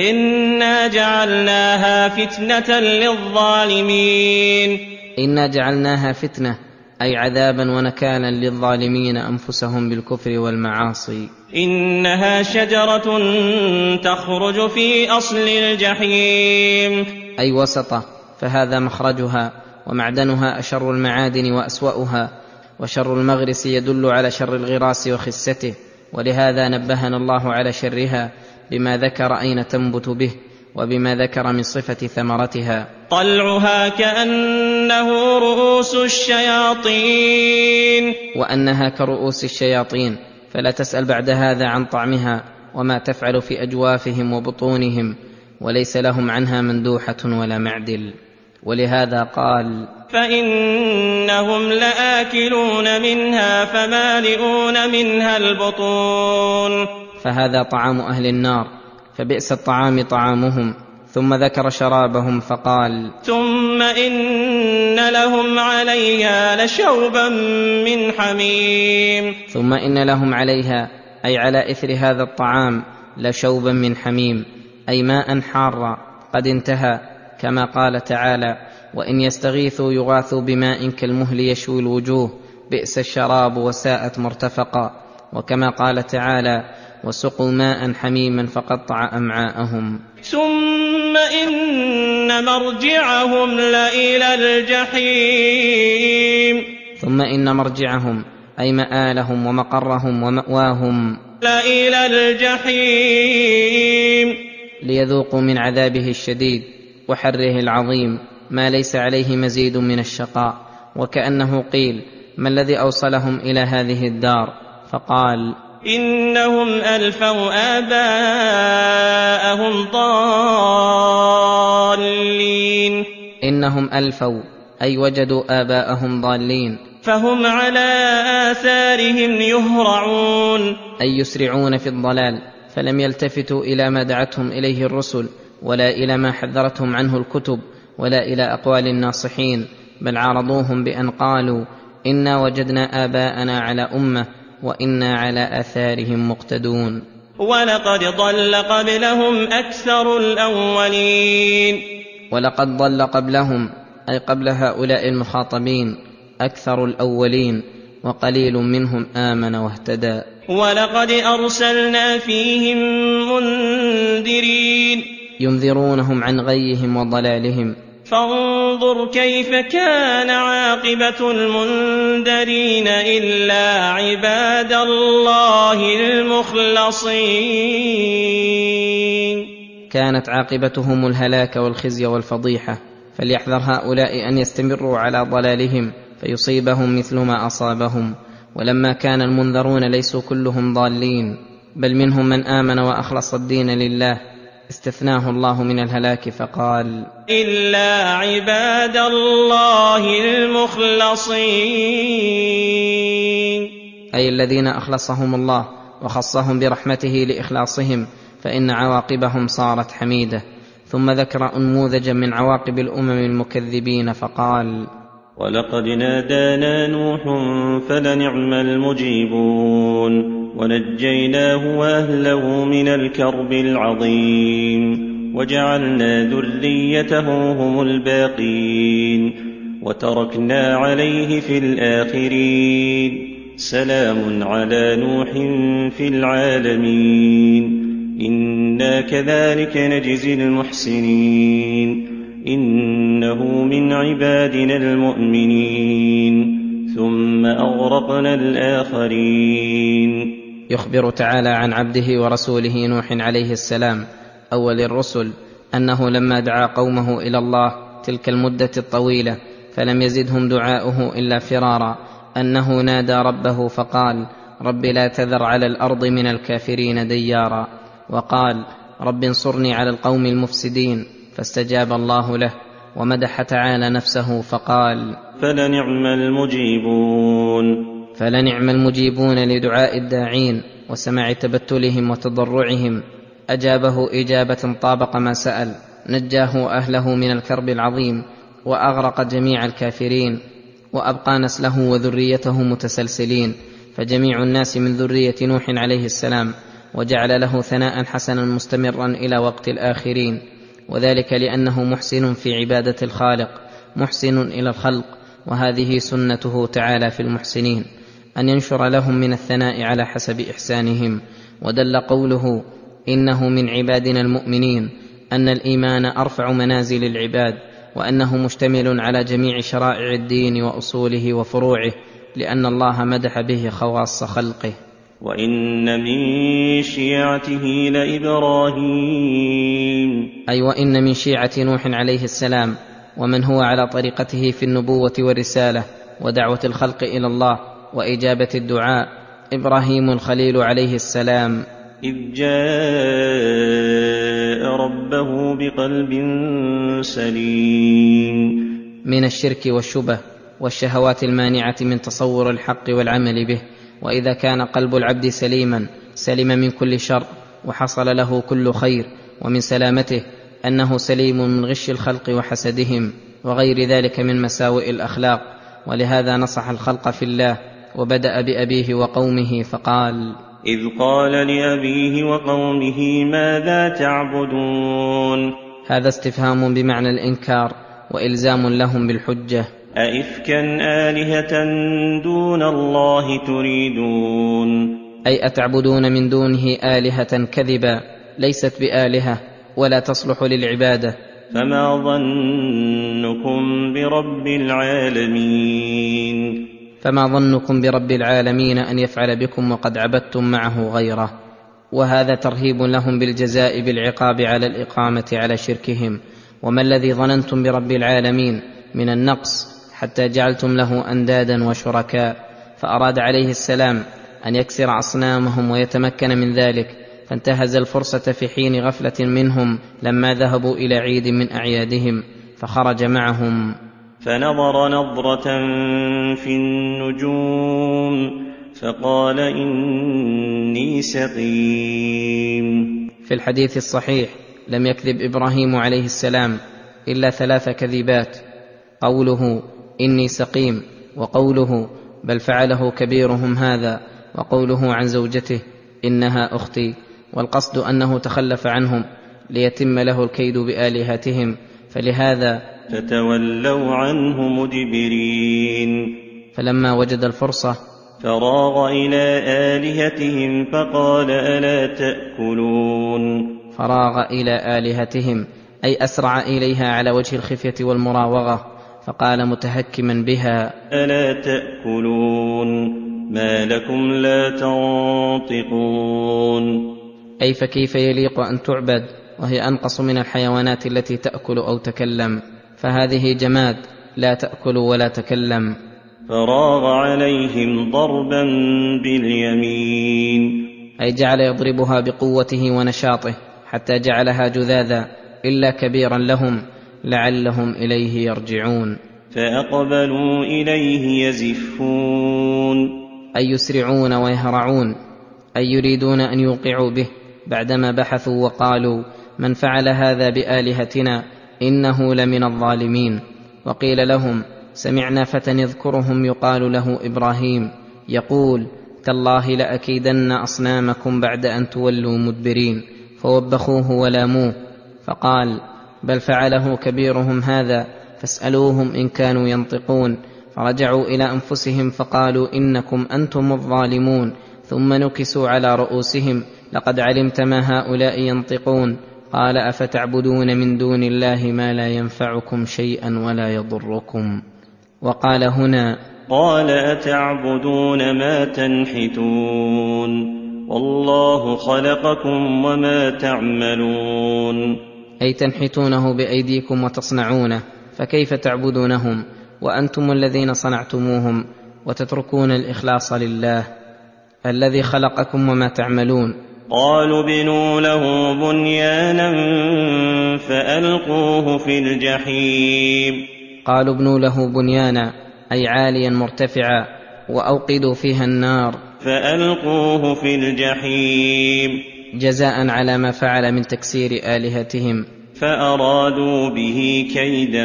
إنا جعلناها فتنة للظالمين. إنا جعلناها فتنة، أي عذابا ونكالا للظالمين أنفسهم بالكفر والمعاصي. إنها شجرة تخرج في أصل الجحيم، أي وسطه، فهذا مخرجها، ومعدنها أشر المعادن وأسوأها، وشر المغرس يدل على شر الغراس وخسته، ولهذا نبهنا الله على شرها بما ذكر أين تنبت به، وبما ذكر من صفة ثمرتها. طلعها كأنه رؤوس الشياطين، وأنها كرؤوس الشياطين، فلا تسأل بعد هذا عن طعمها وما تفعل في أجوافهم وبطونهم، وليس لهم عنها مندوحة ولا معدل. ولهذا قال: فإنهم لآكلون منها فمالئون منها البطون. فهذا طعام أهل النار، فبئس الطعام طعامهم. ثم ذكر شرابهم فقال: ثم إن لهم عليها لشوبا من حميم. ثم إن لهم عليها، أي على إثر هذا الطعام، لشوبا من حميم، أي ماء حارا قد انتهى، كما قال تعالى: وإن يستغيثوا يغاثوا بماء كالمهل يشوي الوجوه بئس الشراب وساءت مرتفقا، وكما قال تعالى: وسقوا ماء حميما فقطع أمعاءهم. ثم إن مرجعهم لإلى الجحيم. ثم إن مرجعهم، أي مآلهم ومقرهم ومأواهم، لإلى الجحيم، ليذوقوا من عذابه الشديد وحره العظيم ما ليس عليه مزيد من الشقاء. وكأنه قيل: ما الذي أوصلهم إلى هذه الدار؟ فقال: إنهم ألفوا آباءهم ضالين. إنهم ألفوا، أي وجدوا آباءهم ضالين، فهم على آثارهم يهرعون، أي يسرعون في الضلال، فلم يلتفتوا إلى ما دعتهم إليه الرسل، ولا إلى ما حذرتهم عنه الكتب، ولا إلى أقوال الناصحين، بل عارضوهم بأن قالوا: إنا وجدنا آباءنا على أمة وإنا على آثارهم مقتدون. ولقد ضل قبلهم أكثر الأولين. ولقد ضل قبلهم، أي قبل هؤلاء المخاطبين، أكثر الأولين، وقليل منهم آمن واهتدى. ولقد أرسلنا فيهم منذرين، ينذرونهم عن غيهم وضلالهم. فانظر كيف كان عاقبة المنذرين إلا عباد الله المخلصين. كانت عاقبتهم الهلاك والخزي والفضيحة، فليحذر هؤلاء أن يستمروا على ضلالهم فيصيبهم مثل ما أصابهم. ولما كان المنذرون ليسوا كلهم ضالين، بل منهم من آمن وأخلص الدين لله، استثناه الله من الهلاك فقال: إلا عباد الله المخلصين، أي الذين أخلصهم الله وخصهم برحمته لإخلاصهم، فإن عواقبهم صارت حميدة. ثم ذكر أنموذجا من عواقب الأمم المكذبين فقال: ولقد نادانا نوح فلنعم المجيبون ونجيناه وأهله من الكرب العظيم وجعلنا ذريته هم الباقين وتركنا عليه في الآخرين سلام على نوح في العالمين إنا كذلك نجزي المحسنين إنه من عبادنا المؤمنين ثم أغرقنا الآخرين. يخبر تعالى عن عبده ورسوله نوح عليه السلام أول الرسل أنه لما دعا قومه إلى الله تلك المدة الطويلة فلم يزدهم دعاؤه إلا فرارا، أنه نادى ربه فقال: رب لا تذر على الأرض من الكافرين ديارا، وقال: رب انصرني على القوم المفسدين، فاستجاب الله له. ومدح تعالى نفسه فقال: فلنعم المجيبون لدعاء الداعين وسماع تبتلهم وتضرعهم. أجابه إجابة طابق ما سأل، نجاه أهله من الكرب العظيم وأغرق جميع الكافرين، وأبقى نسله وذريته متسلسلين، فجميع الناس من ذرية نوح عليه السلام، وجعل له ثناء حسنا مستمرا إلى وقت الآخرين، وذلك لأنه محسن في عبادة الخالق، محسن إلى الخلق، وهذه سنته تعالى في المحسنين أن ينشر لهم من الثناء على حسب إحسانهم. ودل قوله إنه من عبادنا المؤمنين أن الإيمان أرفع منازل العباد، وأنه مشتمل على جميع شرائع الدين وأصوله وفروعه، لأن الله مدح به خواص خلقه. وإن من شيعته لإبراهيم، أي وإن من شيعة نوح عليه السلام ومن هو على طريقته في النبوة والرسالة ودعوة الخلق إلى الله وإجابة الدعاء إبراهيم الخليل عليه السلام، إذ جاء ربه بقلب سليم من الشرك والشبه والشهوات المانعة من تصور الحق والعمل به. وإذا كان قلب العبد سليما سلم من كل شر وحصل له كل خير، ومن سلامته أنه سليم من غش الخلق وحسدهم وغير ذلك من مساوئ الأخلاق. ولهذا نصح الخلق في الله وبدأ بأبيه وقومه فقال: إذ قال لأبيه وقومه ماذا تعبدون. هذا استفهام بمعنى الإنكار وإلزام لهم بالحجة. أئفكا آلهة دون الله تريدون، أي أتعبدون من دونه آلهة كذبا ليست بآلهة ولا تصلح للعبادة. فما ظنكم برب العالمين. فما ظنكم برب العالمين أن يفعل بكم وقد عبدتم معه غيره. وهذا ترهيب لهم بالجزاء بالعقاب على الإقامة على شركهم. وما الذي ظننتم برب العالمين من النقص حتى جعلتم له أندادا وشركاء؟ فأراد عليه السلام أن يكسر أصنامهم ويتمكن من ذلك، فانتهز الفرصة في حين غفلة منهم لما ذهبوا إلى عيد من أعيادهم، فخرج معهم فنظر نظرة في النجوم فقال إني سقيم. في الحديث الصحيح لم يكذب إبراهيم عليه السلام إلا 3 كذبات: قوله إني سقيم، وقوله بل فعله كبيرهم هذا، وقوله عن زوجته إنها أختي. والقصد أنه تخلف عنهم ليتم له الكيد بآلهتهم، فلهذا فتولوا عنه مدبرين. فلما وجد الفرصة فراغ إلى آلهتهم فقال ألا تأكلون. فراغ إلى آلهتهم أي أسرع إليها على وجه الخفية والمراوغة، فقال متهكما بها: ألا تأكلون ما لكم لا تنطقون. أي فكيف يليق أن تعبد وهي أنقص من الحيوانات التي تأكل أو تكلم؟ فهذه جماد لا تأكل ولا تكلم. فراغ عليهم ضربا باليمين، أي جعل يضربها بقوته ونشاطه حتى جعلها جذاذا إلا كبيرا لهم لعلهم إليه يرجعون. فأقبلوا إليه يزفون، أي يسرعون ويهرعون، أي يريدون أن يوقعوا به، بعدما بحثوا وقالوا: من فعل هذا بآلهتنا إنه لمن الظالمين. وقيل لهم: سمعنا فتى يذكرهم يقال له إبراهيم يقول: تالله لأكيدن أصنامكم بعد أن تولوا مدبرين. فوبخوه ولاموه، فقال: بل فعله كبيرهم هذا فاسألوهم إن كانوا ينطقون. فرجعوا إلى أنفسهم فقالوا: إنكم أنتم الظالمون. ثم نكسوا على رؤوسهم: لقد علمت ما هؤلاء ينطقون. قال: أفتعبدون من دون الله ما لا ينفعكم شيئا ولا يضركم. وقال هنا: قال أتعبدون ما تنحتون والله خلقكم وما تعملون. أي تنحتونه بأيديكم وتصنعونه، فكيف تعبدونهم وأنتم الذين صنعتموهم وتتركون الإخلاص لله الذي خلقكم وما تعملون؟ قالوا ابنوا له بنيانا فألقوه في الجحيم. قالوا ابنوا له بنيانا أي عاليا مرتفعا، وأوقدوا فيها النار فألقوه في الجحيم جزاء على ما فعل من تكسير آلهتهم. فأرادوا به كيدا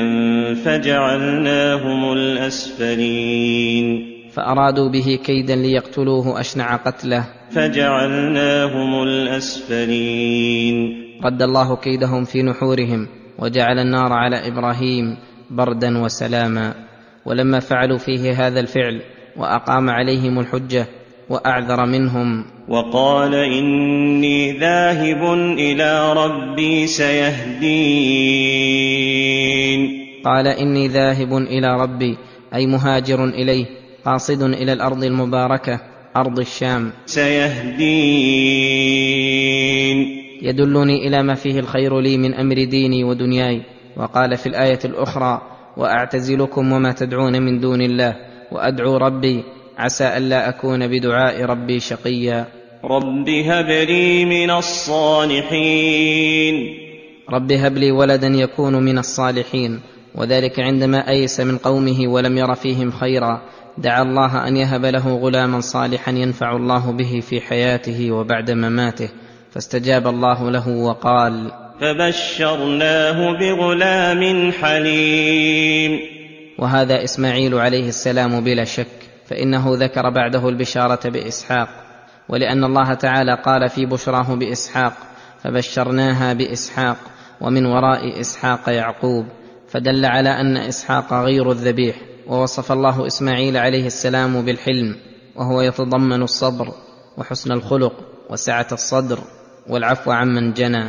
فجعلناهم الأسفلين. فأرادوا به كيدا ليقتلوه أشنع قتله فجعلناهم الأسفلين. رد الله كيدهم في نحورهم، وجعل النار على إبراهيم بردا وسلاما. ولما فعلوا فيه هذا الفعل وأقام عليهم الحجة وأعذر منهم وقال إني ذاهب إلى ربي سيهدين. قال إني ذاهب إلى ربي أي مهاجر إليه قاصد إلى الأرض المباركة أرض الشام سيهدين يدلني إلى ما فيه الخير لي من أمر ديني ودنياي. وقال في الآية الأخرى وأعتزلكم وما تدعون من دون الله وأدعو ربي عسى ألا أكون بدعاء ربي شقيا. رب هب لي من الصالحين. رب هب لي ولدا يكون من الصالحين، وذلك عندما أيس من قومه ولم ير فيهم خيرا دعا الله أن يهب له غلاما صالحا ينفع الله به في حياته وبعد مماته، فاستجاب الله له وقال فبشرناه بغلام حليم. وهذا إسماعيل عليه السلام بلا شك، فإنه ذكر بعده البشارة بإسحاق، ولأن الله تعالى قال في بشراه بإسحاق فبشرناها بإسحاق ومن وراء إسحاق يعقوب، فدل على أن إسحاق غير الذبيح. ووصف الله إسماعيل عليه السلام بالحلم، وهو يتضمن الصبر وحسن الخلق وسعة الصدر والعفو عمن جنى.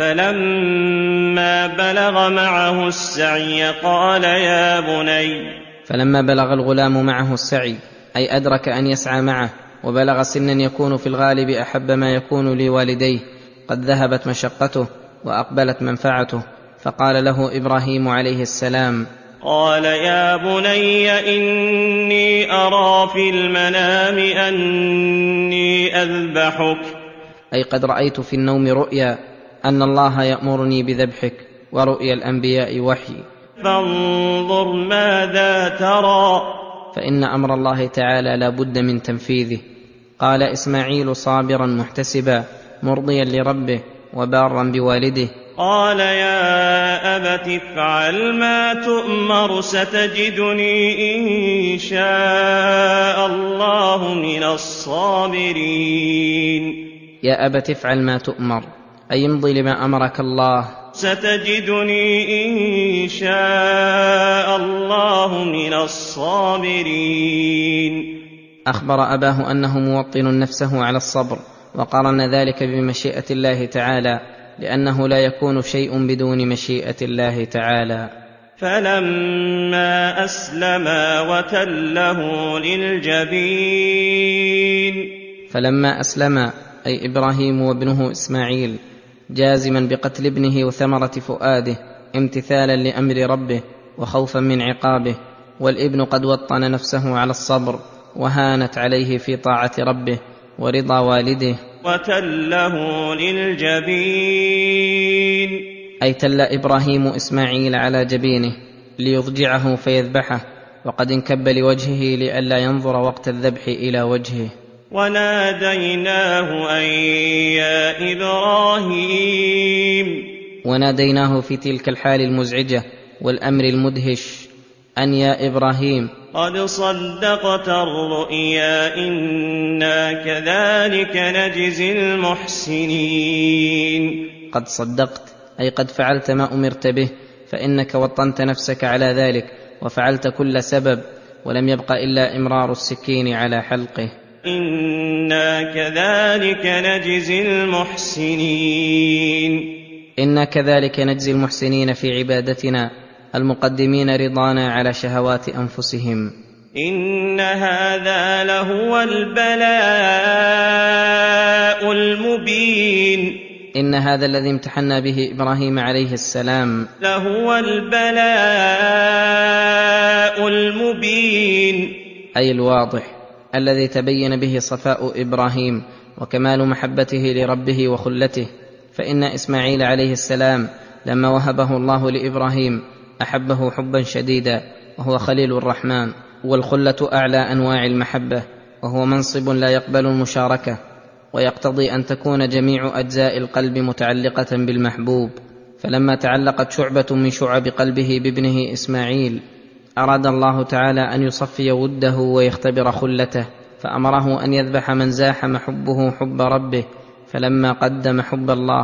فلما بلغ معه السعي قال يا بني. فلما بلغ الغلام معه السعي أي أدرك أن يسعى معه، وبلغ سنا يكون في الغالب أحب ما يكون لوالديه، قد ذهبت مشقته وأقبلت منفعته، فقال له إبراهيم عليه السلام قال يا بني إني أرى في المنام أني أذبحك. أي قد رأيت في النوم رؤيا أن الله يأمرني بذبحك، ورؤيا الأنبياء وحي، فانظر ماذا ترى. فإن أمر الله تعالى لا بد من تنفيذه. قال إسماعيل صابرا محتسبا مرضيا لربه وبارا بوالده قال يا أبت افعل ما تؤمر ستجدني إن شاء الله من الصابرين. يا أبت افعل ما تؤمر أي امضي لما أمرك الله، ستجدني إن شاء الله من الصابرين. أخبر أباه أنه موطن نفسه على الصبر، وقارن ذلك بمشيئة الله تعالى، لأنه لا يكون شيء بدون مشيئة الله تعالى. فلما أسلما وتله للجبين. فلما أسلما أي إبراهيم وابنه إسماعيل جازما بقتل ابنه وثمرة فؤاده امتثالا لأمر ربه وخوفا من عقابه، والابن قد وطن نفسه على الصبر وهانت عليه في طاعة ربه ورضا والده. وتله للجبين أي تل إبراهيم إسماعيل على جبينه ليضجعه فيذبحه، وقد انكب لوجهه لئلا ينظر وقت الذبح إلى وجهه. وناديناه أن يا إبراهيم. وناديناه في تلك الحال المزعجة والأمر المدهش أن يا إبراهيم قد صدقت الرؤيا إنا كذلك نجزي المحسنين. قد صدقت أي قد فعلت ما أمرت به، فإنك وطنت نفسك على ذلك وفعلت كل سبب، ولم يبق إلا إمرار السكين على حلقه. إنا كذلك نجزي المحسنين. إنا كذلك نجزي المحسنين في عبادتنا المقدمين رضانا على شهوات أنفسهم. إن هذا لهو البلاء المبين. إن هذا الذي امتحنا به إبراهيم عليه السلام لهو البلاء المبين، أي الواضح الذي تبين به صفاء إبراهيم وكمال محبته لربه وخلته. فإن إسماعيل عليه السلام لما وهبه الله لإبراهيم أحبه حبا شديدا، وهو خليل الرحمن، والخلة أعلى أنواع المحبة، وهو منصب لا يقبل المشاركة، ويقتضي أن تكون جميع أجزاء القلب متعلقة بالمحبوب. فلما تعلقت شعبة من شعب قلبه بابنه إسماعيل أراد الله تعالى أن يصفي وده ويختبر خلته، فأمره أن يذبح من زاحم حبه حب ربه. فلما قدم حب الله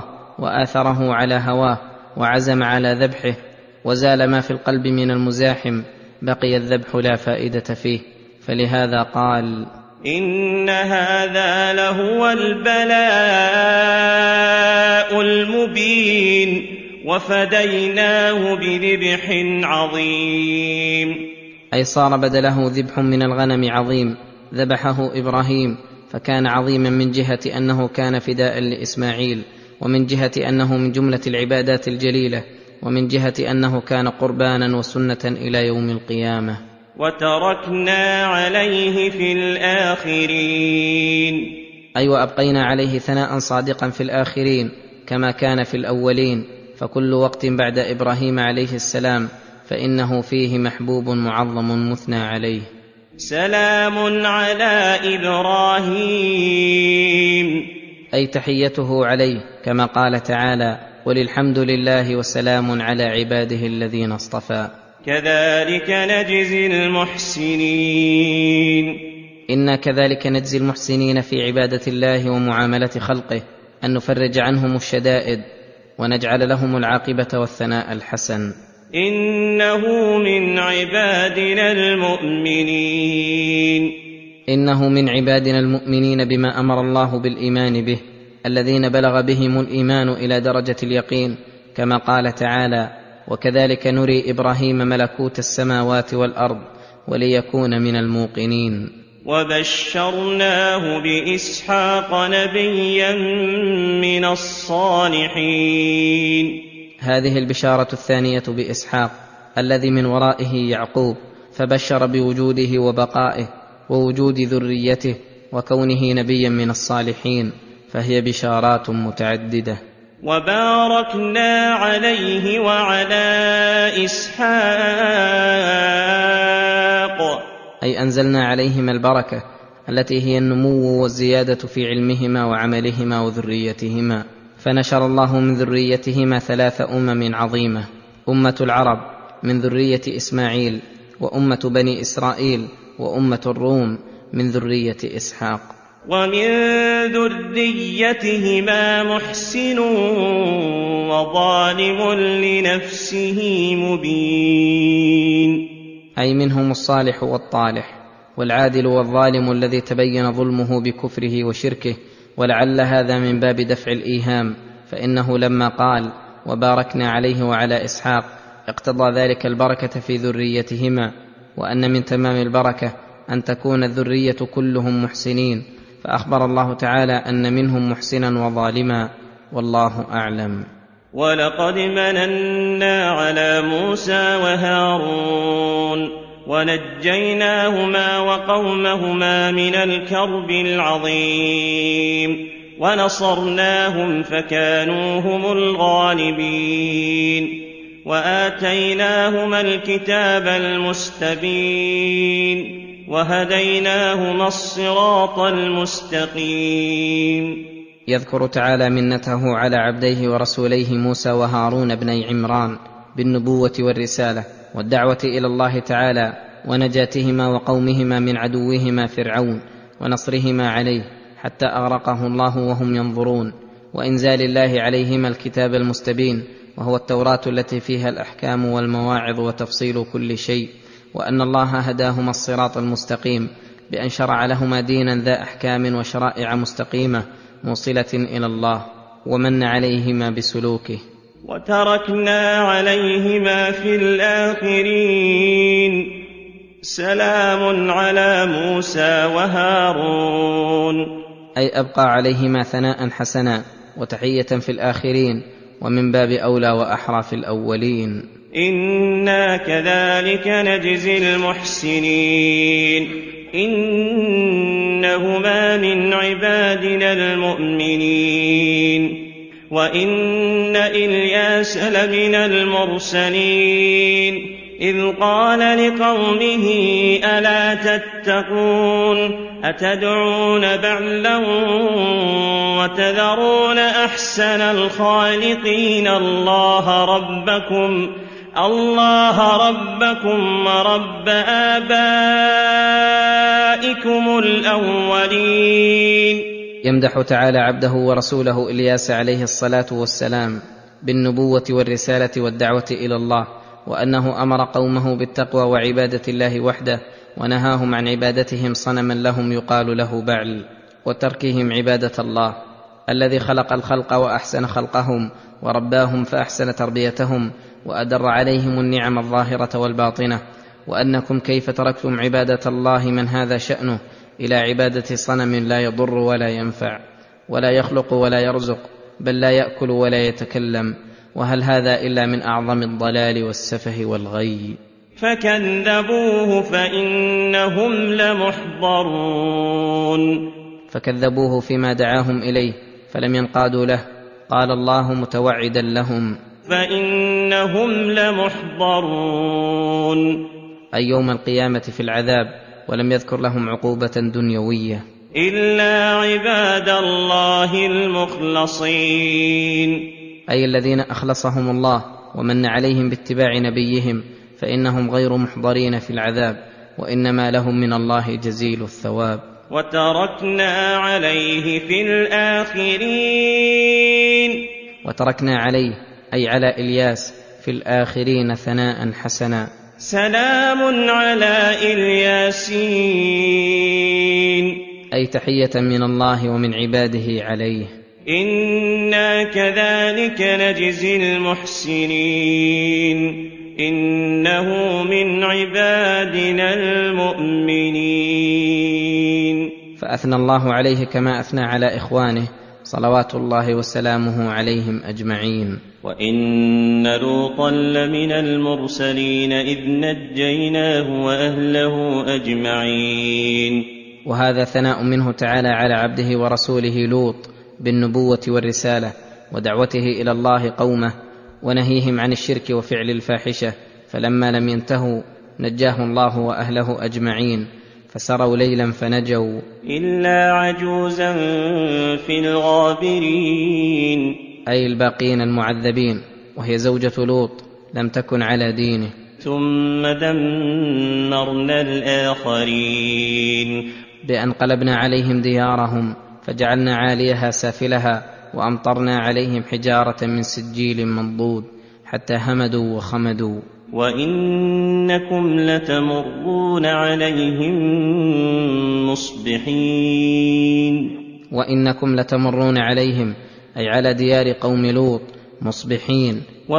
وآثره على هواه وعزم على ذبحه، وزال ما في القلب من المزاحم بقي الذبح لا فائدة فيه، فلهذا قال: إن هذا لهو البلاء المبين وفديناه بذبح عظيم. أي صار بدله ذبح من الغنم عظيم ذبحه إبراهيم، فكان عظيما من جهة أنه كان فداء لإسماعيل، ومن جهة أنه من جملة العبادات الجليلة، ومن جهة أنه كان قربانا وسنة إلى يوم القيامة. وتركنا عليه في الآخرين. أي وأبقينا عليه ثناء صادقا في الآخرين كما كان في الأولين، فكل وقت بعد إبراهيم عليه السلام فإنه فيه محبوب معظم مثنى عليه. سلام على إبراهيم، أي تحيته عليه، كما قال تعالى: قل الحمد لله وسلام على عباده الذين اصطفى. كذلك نجزي المحسنين. إنا كذلك نجزي المحسنين في عبادة الله ومعاملة خلقه، أن نفرج عنهم الشدائد ونجعل لهم العاقبة والثناء الحسن. إنه من عبادنا المؤمنين. إنه من عبادنا المؤمنين بما أمر الله بالإيمان به، الذين بلغ بهم الإيمان إلى درجة اليقين، كما قال تعالى: وكذلك نري إبراهيم ملكوت السماوات والأرض وليكون من الموقنين. وبشرناه بإسحاق نبيا من الصالحين. هذه البشارة الثانية بإسحاق الذي من ورائه يعقوب، فبشر بوجوده وبقائه ووجود ذريته وكونه نبيا من الصالحين، فهي بشارات متعددة. وباركنا عليه وعلى إسحاق. أي أنزلنا عليهما البركة التي هي النمو والزيادة في علمهما وعملهما وذريتهما، فنشر الله من ذريتهما 3 أمم عظيمة: أمة العرب من ذرية إسماعيل، وأمة بني إسرائيل، وأمة الروم من ذرية إسحاق. ومن ذريتهما محسن وظالم لنفسه مبين. أي منهم الصالح والطالح، والعادل والظالم الذي تبين ظلمه بكفره وشركه، ولعل هذا من باب دفع الإيهام، فإنه لما قال: وباركنا عليه وعلى إسحاق، اقتضى ذلك البركة في ذريتهما، وأن من تمام البركة أن تكون الذرية كلهم محسنين، فأخبر الله تعالى أن منهم محسنا وظالما، والله أعلم. ولقد مننا على موسى وهارون ونجيناهما وقومهما من الكرب العظيم، ونصرناهم فكانوا هم الغالبين، وآتيناهما الكتاب المستبين، وهديناهما الصراط المستقيم. يذكر تعالى منته على عبديه ورسوليه موسى وهارون بني عمران بالنبوة والرسالة والدعوة إلى الله تعالى، ونجاتهما وقومهما من عدوهما فرعون، ونصرهما عليه حتى أغرقه الله وهم ينظرون، وإنزال الله عليهما الكتاب المستبين، وهو التوراة التي فيها الأحكام والمواعظ وتفصيل كل شيء، وأن الله هداهما الصراط المستقيم بأن شرع لهما دينا ذا أحكام وشرائع مستقيمة موصلة إلى الله، ومن عليهما بسلوكه. وتركنا عليهما في الآخرين. سلام على موسى وهارون. أي أبقى عليهما ثناء حسنا وتحية في الآخرين، ومن باب أولى وأحرى في الأولين. إنا كذلك نجزي المحسنين. إنهما من عبادنا المؤمنين. وإن إلياس لمن المرسلين، إذ قال لقومه ألا تتقون أتدعون بعلا وتذرون أحسن الخالقين الله ربكم ورب آبائكم الأولين. يمدح تعالى عبده ورسوله إلياس عليه الصلاة والسلام بالنبوة والرسالة والدعوة إلى الله، وأنه أمر قومه بالتقوى وعبادة الله وحده، ونهاهم عن عبادتهم صنما لهم يقال له بعل، وتركهم عبادة الله الذي خلق الخلق وأحسن خلقهم ورباهم فأحسن تربيتهم وأدر عليهم النعم الظاهرة والباطنة. وأنكم كيف تركتم عبادة الله من هذا شأنه إلى عبادة صنم لا يضر ولا ينفع ولا يخلق ولا يرزق، بل لا يأكل ولا يتكلم، وهل هذا إلا من أعظم الضلال والسفه والغي؟ فكذبوه فإنهم لمحضرون. فكذبوه فيما دعاهم إليه فلم ينقادوا له. قال الله متوعدا لهم: فإنهم لمحضرون، أي يوم القيامة في العذاب، ولم يذكر لهم عقوبة دنيوية. إلا عباد الله المخلصين، أي الذين أخلصهم الله ومن عليهم باتباع نبيهم، فإنهم غير محضرين في العذاب، وإنما لهم من الله جزيل الثواب. وتركنا عليه في الآخرين، وتركنا عليه أي على إلياس في الآخرين ثناء حسنا. سلام على الياسين، أي تحية من الله ومن عباده عليه. إنا كذلك نجزي المحسنين، إنه من عبادنا المؤمنين. فأثنى الله عليه كما أثنى على إخوانه صلوات الله وسلامه عليهم أجمعين. وإن لوطا لمن المرسلين إذ نجيناه وأهله أجمعين. وهذا ثناء منه تعالى على عبده ورسوله لوط بالنبوة والرسالة ودعوته إلى الله قومه ونهيهم عن الشرك وفعل الفاحشة، فلما لم ينتهوا نجاه الله وأهله أجمعين، فسروا ليلا فنجوا إلا عجوزا في الغابرين، أي الباقين المعذبين، وهي زوجة لوط لم تكن على دينه. ثم دمرنا الآخرين، بأن قلبنا عليهم ديارهم فجعلنا عاليها سافلها وأمطرنا عليهم حجارة من سجيل منضود حتى همدوا وخمدوا. وإنكم لتمرون عليهم مصبحين، وإنكم لتمرون عليهم أي على ديار قوم لوط مصبحين.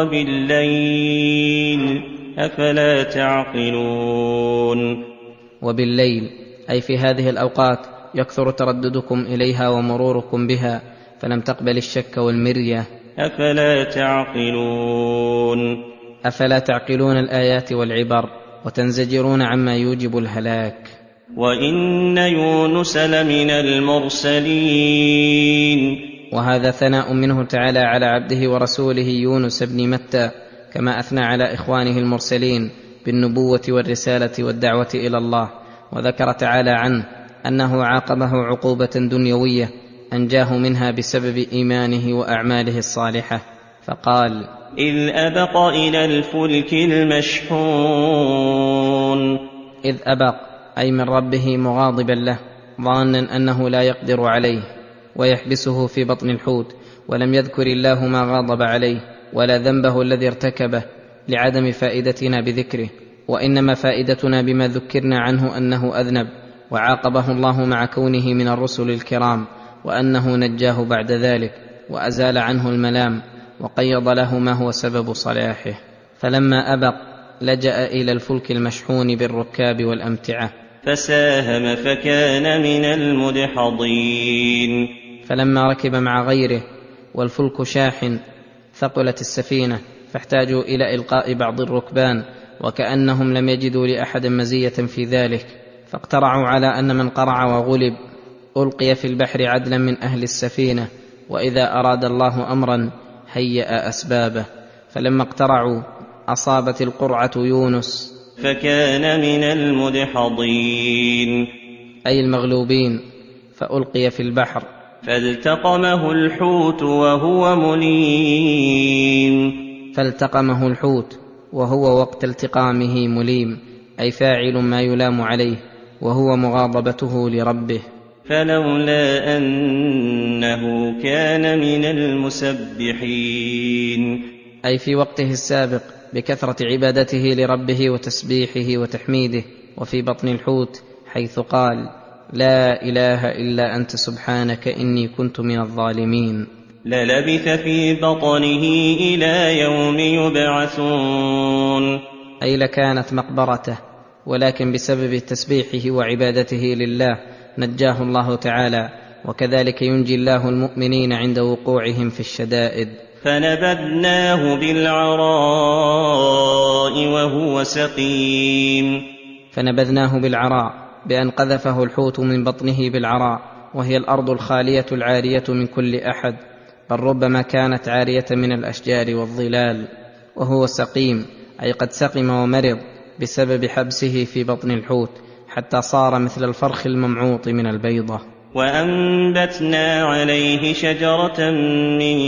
وبالليل أفلا تعقلون، وبالليل أي في هذه الأوقات يكثر ترددكم إليها ومروركم بها، فلم تقبل الشك والمرية. أفلا تعقلون، أفلا تعقلون الآيات والعبر وتنزجرون عما يوجب الهلاك. وإن يونس لمن المرسلين، وهذا ثناء منه تعالى على عبده ورسوله يونس بن متى، كما أثنى على إخوانه المرسلين بالنبوة والرسالة والدعوة إلى الله. وذكر تعالى عنه أنه عاقبه عقوبة دنيوية أنجاه منها بسبب إيمانه وأعماله الصالحة، فقال: إذ أبق إلى الفلك المشحون. إذ أبق أي من ربه مغاضبا له ظانا أنه لا يقدر عليه ويحبسه في بطن الحوت، ولم يذكر الله ما غاضب عليه ولا ذنبه الذي ارتكبه لعدم فائدتنا بذكره، وإنما فائدتنا بما ذكرنا عنه أنه أذنب وعاقبه الله مع كونه من الرسل الكرام، وأنه نجاه بعد ذلك وأزال عنه الملام وقيض له ما هو سبب صلاحه. فلما أبق لجأ إلى الفلك المشحون بالركاب والأمتعة فساهم فكان من المدحضين. فلما ركب مع غيره والفلك شاحن ثقلت السفينة، فاحتاجوا إلى إلقاء بعض الركبان، وكأنهم لم يجدوا لأحد مزية في ذلك، فاقترعوا على أن من قرع وغلب ألقي في البحر عدلا من أهل السفينة، وإذا أراد الله أمرا هيأ أسبابه. فلما اقترعوا أصابت القرعة يونس فكان من المدحضين، أي المغلوبين، فألقي في البحر فالتقمه الحوت وهو مليم. فالتقمه الحوت وهو وقت التقامه مليم، أي فاعل ما يلام عليه، وهو مغاضبته لربه. فلولا أنه كان من المسبحين، أي في وقته السابق بكثرة عبادته لربه وتسبيحه وتحميده، وفي بطن الحوت حيث قال: لا إله إلا أنت سبحانك إني كنت من الظالمين. للبث في بطنه إلى يوم يبعثون، أي لكانت مقبرته، ولكن بسبب تسبيحه وعبادته لله نجاه الله تعالى، وكذلك ينجي الله المؤمنين عند وقوعهم في الشدائد. فنبذناه بالعراء وهو سقيم. فنبذناه بالعراء بأن قذفه الحوت من بطنه بالعراء، وهي الأرض الخالية العارية من كل أحد، بل ربما كانت عارية من الأشجار والظلال. وهو سقيم أي قد سقم ومرض بسبب حبسه في بطن الحوت، حتى صار مثل الفرخ الممعوط من البيضة. وأنبتنا عليه شجرة من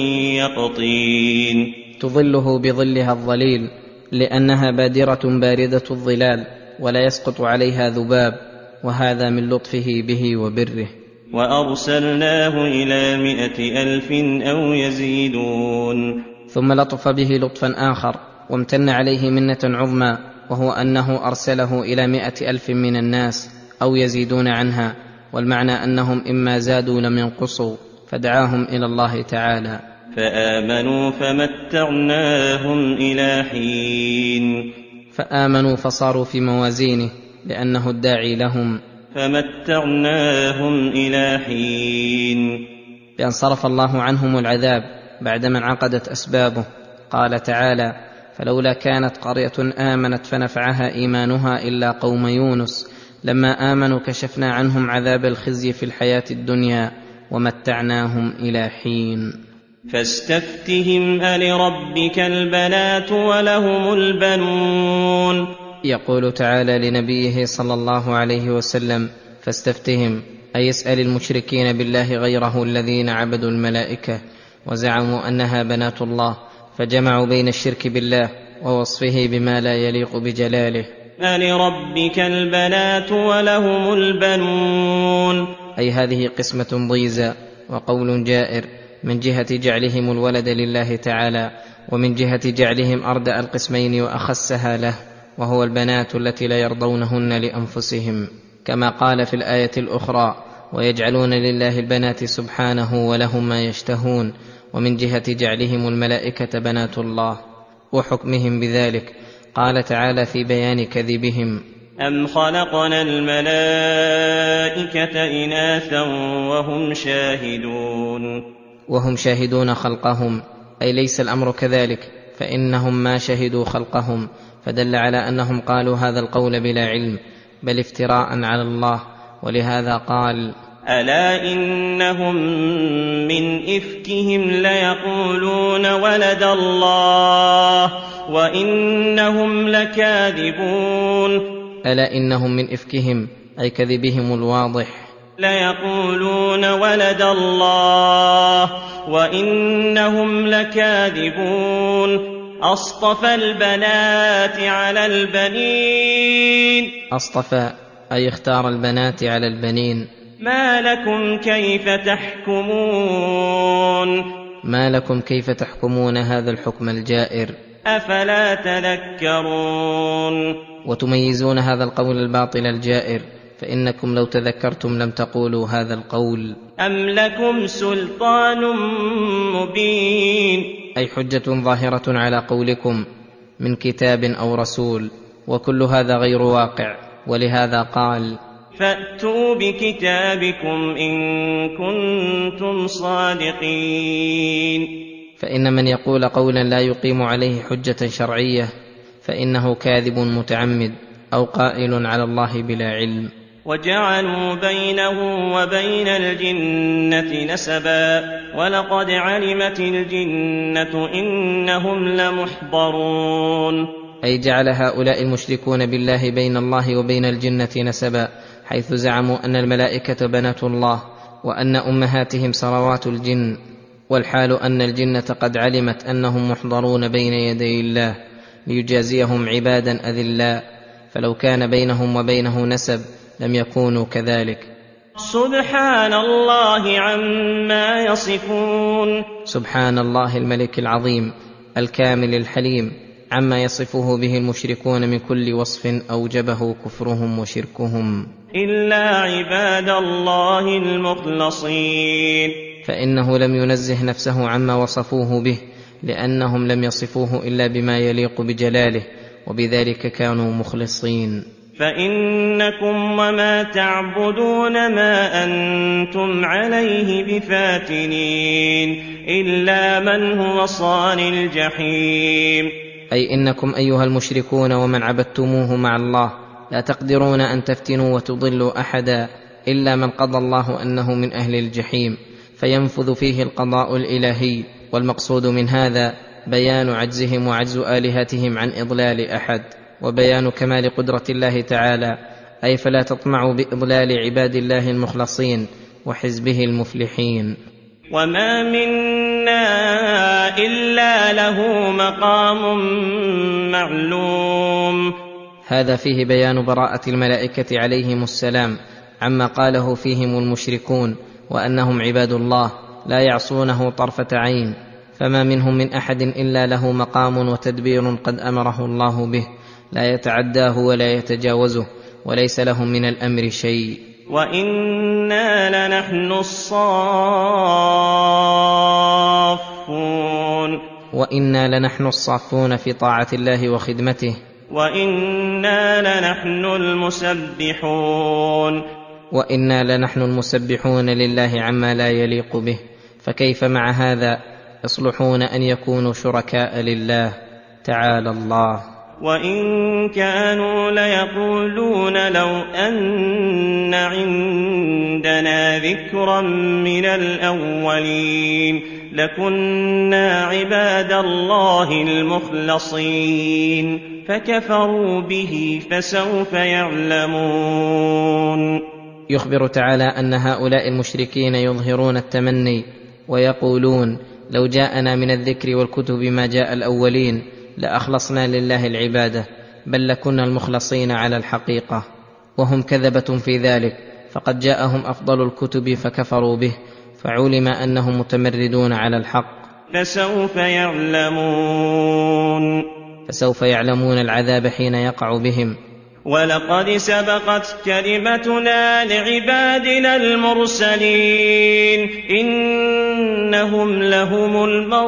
يقطين، تظله بظلها الظليل، لأنها بادرة باردة الظلال ولا يسقط عليها ذباب، وهذا من لطفه به وبره. وأرسلناه إلى 100,000 أو يزيدون. ثم لطف به لطفا آخر وامتن عليه منة عظمى، وهو أنه أرسله إلى 100,000 من الناس أو يزيدون عنها، والمعنى أنهم إما زادوا لم ينقصوا، فدعاهم إلى الله تعالى. فآمنوا فمتعناهم إلى حين. فآمنوا فصاروا في موازينه لأنه الداعي لهم. فمتعناهم إلى حين، بأن صرف الله عنهم العذاب بعدما انعقدت أسبابه. قال تعالى: فلولا كانت قرية آمنت فنفعها إيمانها إلا قوم يونس لما آمنوا كشفنا عنهم عذاب الخزي في الحياة الدنيا ومتعناهم إلى حين. فاستفتهم ألربك البنات ولهم البنون. يقول تعالى لنبيه صلى الله عليه وسلم: فاستفتهم، أي يسأل المشركين بالله غيره الذين عبدوا الملائكة وزعموا أنها بنات الله، فجمعوا بين الشرك بالله ووصفه بما لا يليق بجلاله. ألربك البنات ولهم البنون، أي هذه قسمة ضيزى وقول جائر من جهة جعلهم الولد لله تعالى، ومن جهة جعلهم أردأ القسمين وأخسها له، وهو البنات التي لا يرضونهن لأنفسهم، كما قال في الآية الأخرى: ويجعلون لله البنات سبحانه ولهم ما يشتهون. ومن جهة جعلهم الملائكة بنات الله وحكمهم بذلك قال تعالى في بيان كذبهم: أم خلقنا الملائكة إناثا وهم شاهدون. وهم شاهدون خلقهم، أي ليس الأمر كذلك، فإنهم ما شهدوا خلقهم، فدل على أنهم قالوا هذا القول بلا علم بل افتراء على الله. ولهذا قال: ألا إنهم من إفكهم ليقولون ولد الله وإنهم لكاذبون. ألا إنهم من إفكهم أي كذبهم الواضح، ليقولون ولد الله وإنهم لكاذبون. أصطفى البنات على البنين. أصطفى أي اختار البنات على البنين. ما لكم كيف تحكمون. ما لكم كيف تحكمون هذا الحكم الجائر. أفلا تذكرون. وتميزون هذا القول الباطل الجائر، فإنكم لو تذكرتم لم تقولوا هذا القول. أم لكم سلطان مبين. أي حجة ظاهرة على قولكم من كتاب أو رسول، وكل هذا غير واقع. ولهذا قال: فأتوا بكتابكم إن كنتم صادقين. فإن من يقول قولا لا يقيم عليه حجة شرعية فإنه كاذب متعمد أو قائل على الله بلا علم. وجعلوا بينه وبين الجنة نسبا ولقد علمت الجنة إنهم لمحضرون. أي جعل هؤلاء المشركون بالله بين الله وبين الجنة نسبا، حيث زعموا أن الملائكة بنات الله وأن أمهاتهم سروات الجن، والحال أن الجنة قد علمت أنهم محضرون بين يدي الله ليجازيهم عبادا أذلاء، فلو كان بينهم وبينه نسب لم يكونوا كذلك. سبحان الله عما يصفون. سبحان الله الملك العظيم الكامل الحليم عما يصفه به المشركون من كل وصف أوجبه كفرهم وشركهم، إلا عباد الله المخلصين، فإنه لم ينزه نفسه عما وصفوه به، لأنهم لم يصفوه إلا بما يليق بجلاله، وبذلك كانوا مخلصين. فإنكم وما تعبدون ما أنتم عليه بفاتنين إلا من هو صال الجحيم. أي إنكم أيها المشركون ومن عبدتموه مع الله لا تقدرون أن تفتنوا وتضلوا أحدا إلا من قضى الله أنه من أهل الجحيم، فينفذ فيه القضاء الإلهي. والمقصود من هذا بيان عجزهم وعجز آلهتهم عن إضلال أحد، وبيان كمال قدرة الله تعالى، أي فلا تطمعوا بإضلال عباد الله المخلصين وحزبه المفلحين. وما منا إلا له مقام معلوم. هذا فيه بيان براءة الملائكة عليهم السلام عما قاله فيهم المشركون، وأنهم عباد الله لا يعصونه طرفة عين، فما منهم من أحد إلا له مقام وتدبير قد أمره الله به، لا يتعداه ولا يتجاوزه، وليس لهم من الأمر شيء. وإنا لنحن الصافون. وإنا لنحن الصافون في طاعة الله وخدمته. وإنا لنحن المسبحون. وإنا لنحن المسبحون لله عما لا يليق به، فكيف مع هذا يصلحون أن يكونوا شركاء لله تعالى الله. وإن كانوا ليقولون لو أن عندنا ذكرا من الأولين لكنا عباد الله المخلصين فكفروا به فسوف يعلمون. يخبر تعالى أن هؤلاء المشركين يظهرون التمني ويقولون لو جاءنا من الذكر والكتب ما جاء الأولين لأخلصنا لله العبادة، بل لكنا المخلصين على الحقيقة، وهم كذبة في ذلك، فقد جاءهم أفضل الكتب فكفروا به، فعلم أنهم متمردون على الحق. فسوف يعلمون. فسوف يعلمون العذاب حين يقع بهم. ولقد سبقت كلمتنا لعبادنا المرسلين إنهم لهم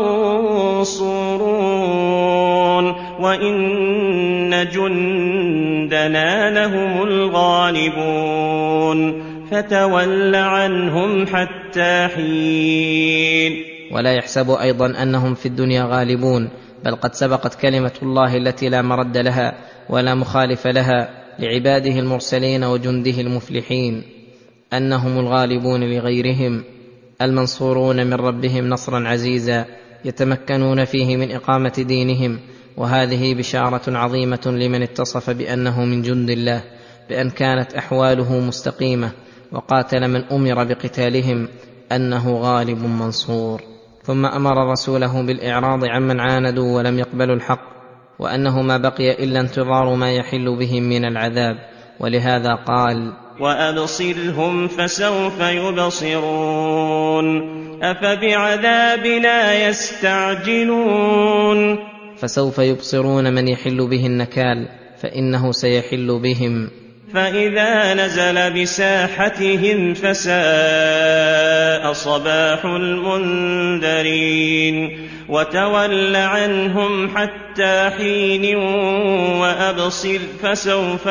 المنصورون وإن جندنا لهم الغالبون فتول عنهم حتى حين. ولا يحسب أيضا أنهم في الدنيا غالبون، بل قد سبقت كلمة الله التي لا مرد لها ولا مخالف لها لعباده المرسلين وجنده المفلحين، أنهم الغالبون لغيرهم المنصورون من ربهم نصرا عزيزا يتمكنون فيه من إقامة دينهم. وهذه بشارة عظيمة لمن اتصف بأنه من جند الله، بأن كانت أحواله مستقيمة، وقاتل من أمر بقتالهم أنه غالب منصور. ثم أمر رسوله بالإعراض عمن عاندوا ولم يقبلوا الحق، وأنه ما بقي إلا انتظار ما يحل بهم من العذاب، ولهذا قال وأبصرهم فسوف يبصرون أفبعذابنا يستعجلون. فسوف يبصرون من يحل به النكال، فإنه سيحل بهم. فإذا نزل بساحتهم فساء صباح المنذرين وتول عنهم حتى حين وأبصر فسوف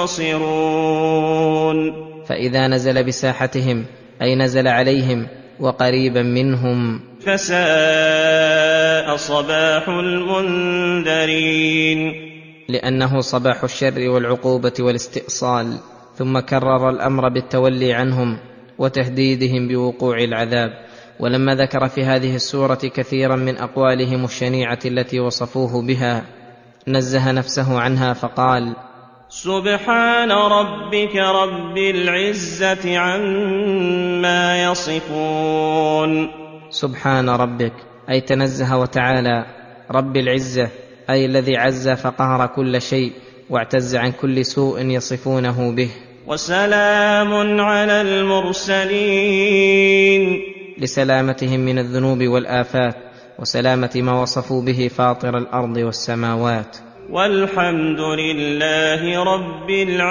يبصرون. فإذا نزل بساحتهم أي نزل عليهم وقريبا منهم. فساء صباح المنذرين لأنه صباح الشر والعقوبة والاستئصال، ثم كرر الأمر بالتولي عنهم وتهديدهم بوقوع العذاب. ولما ذكر في هذه السورة كثيرا من أقوالهم الشنيعة التي وصفوه بها نزه نفسه عنها فقال سبحان ربك رب العزة عما يصفون. سبحان ربك أي تنزه وتعالى رب العزة، أي الذي عز فقهر كل شيء واعتز عن كل سوء يصفونه به. وسلام على المرسلين، لسلامتهم من الذنوب والآفات، وسلامة ما وصفوا به فاطر الأرض والسماوات. والحمد لله رب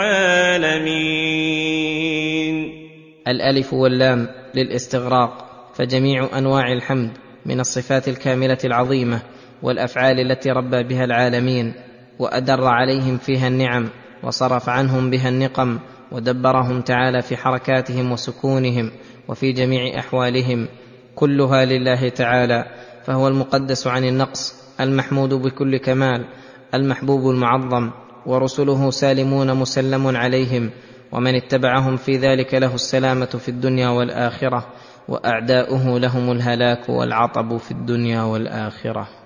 العالمين. الألف واللام للاستغراق، فجميع أنواع الحمد من الصفات الكاملة العظيمة والأفعال التي ربى بها العالمين وأدر عليهم فيها النعم وصرف عنهم بها النقم ودبرهم تعالى في حركاتهم وسكونهم وفي جميع أحوالهم، كلها لله تعالى، فهو المقدس عن النقص، المحمود بكل كمال، المحبوب المعظم، ورسله سالمون مسلم عليهم، ومن اتبعهم في ذلك له السلامة في الدنيا والآخرة، وأعداؤه لهم الهلاك والعطب في الدنيا والآخرة.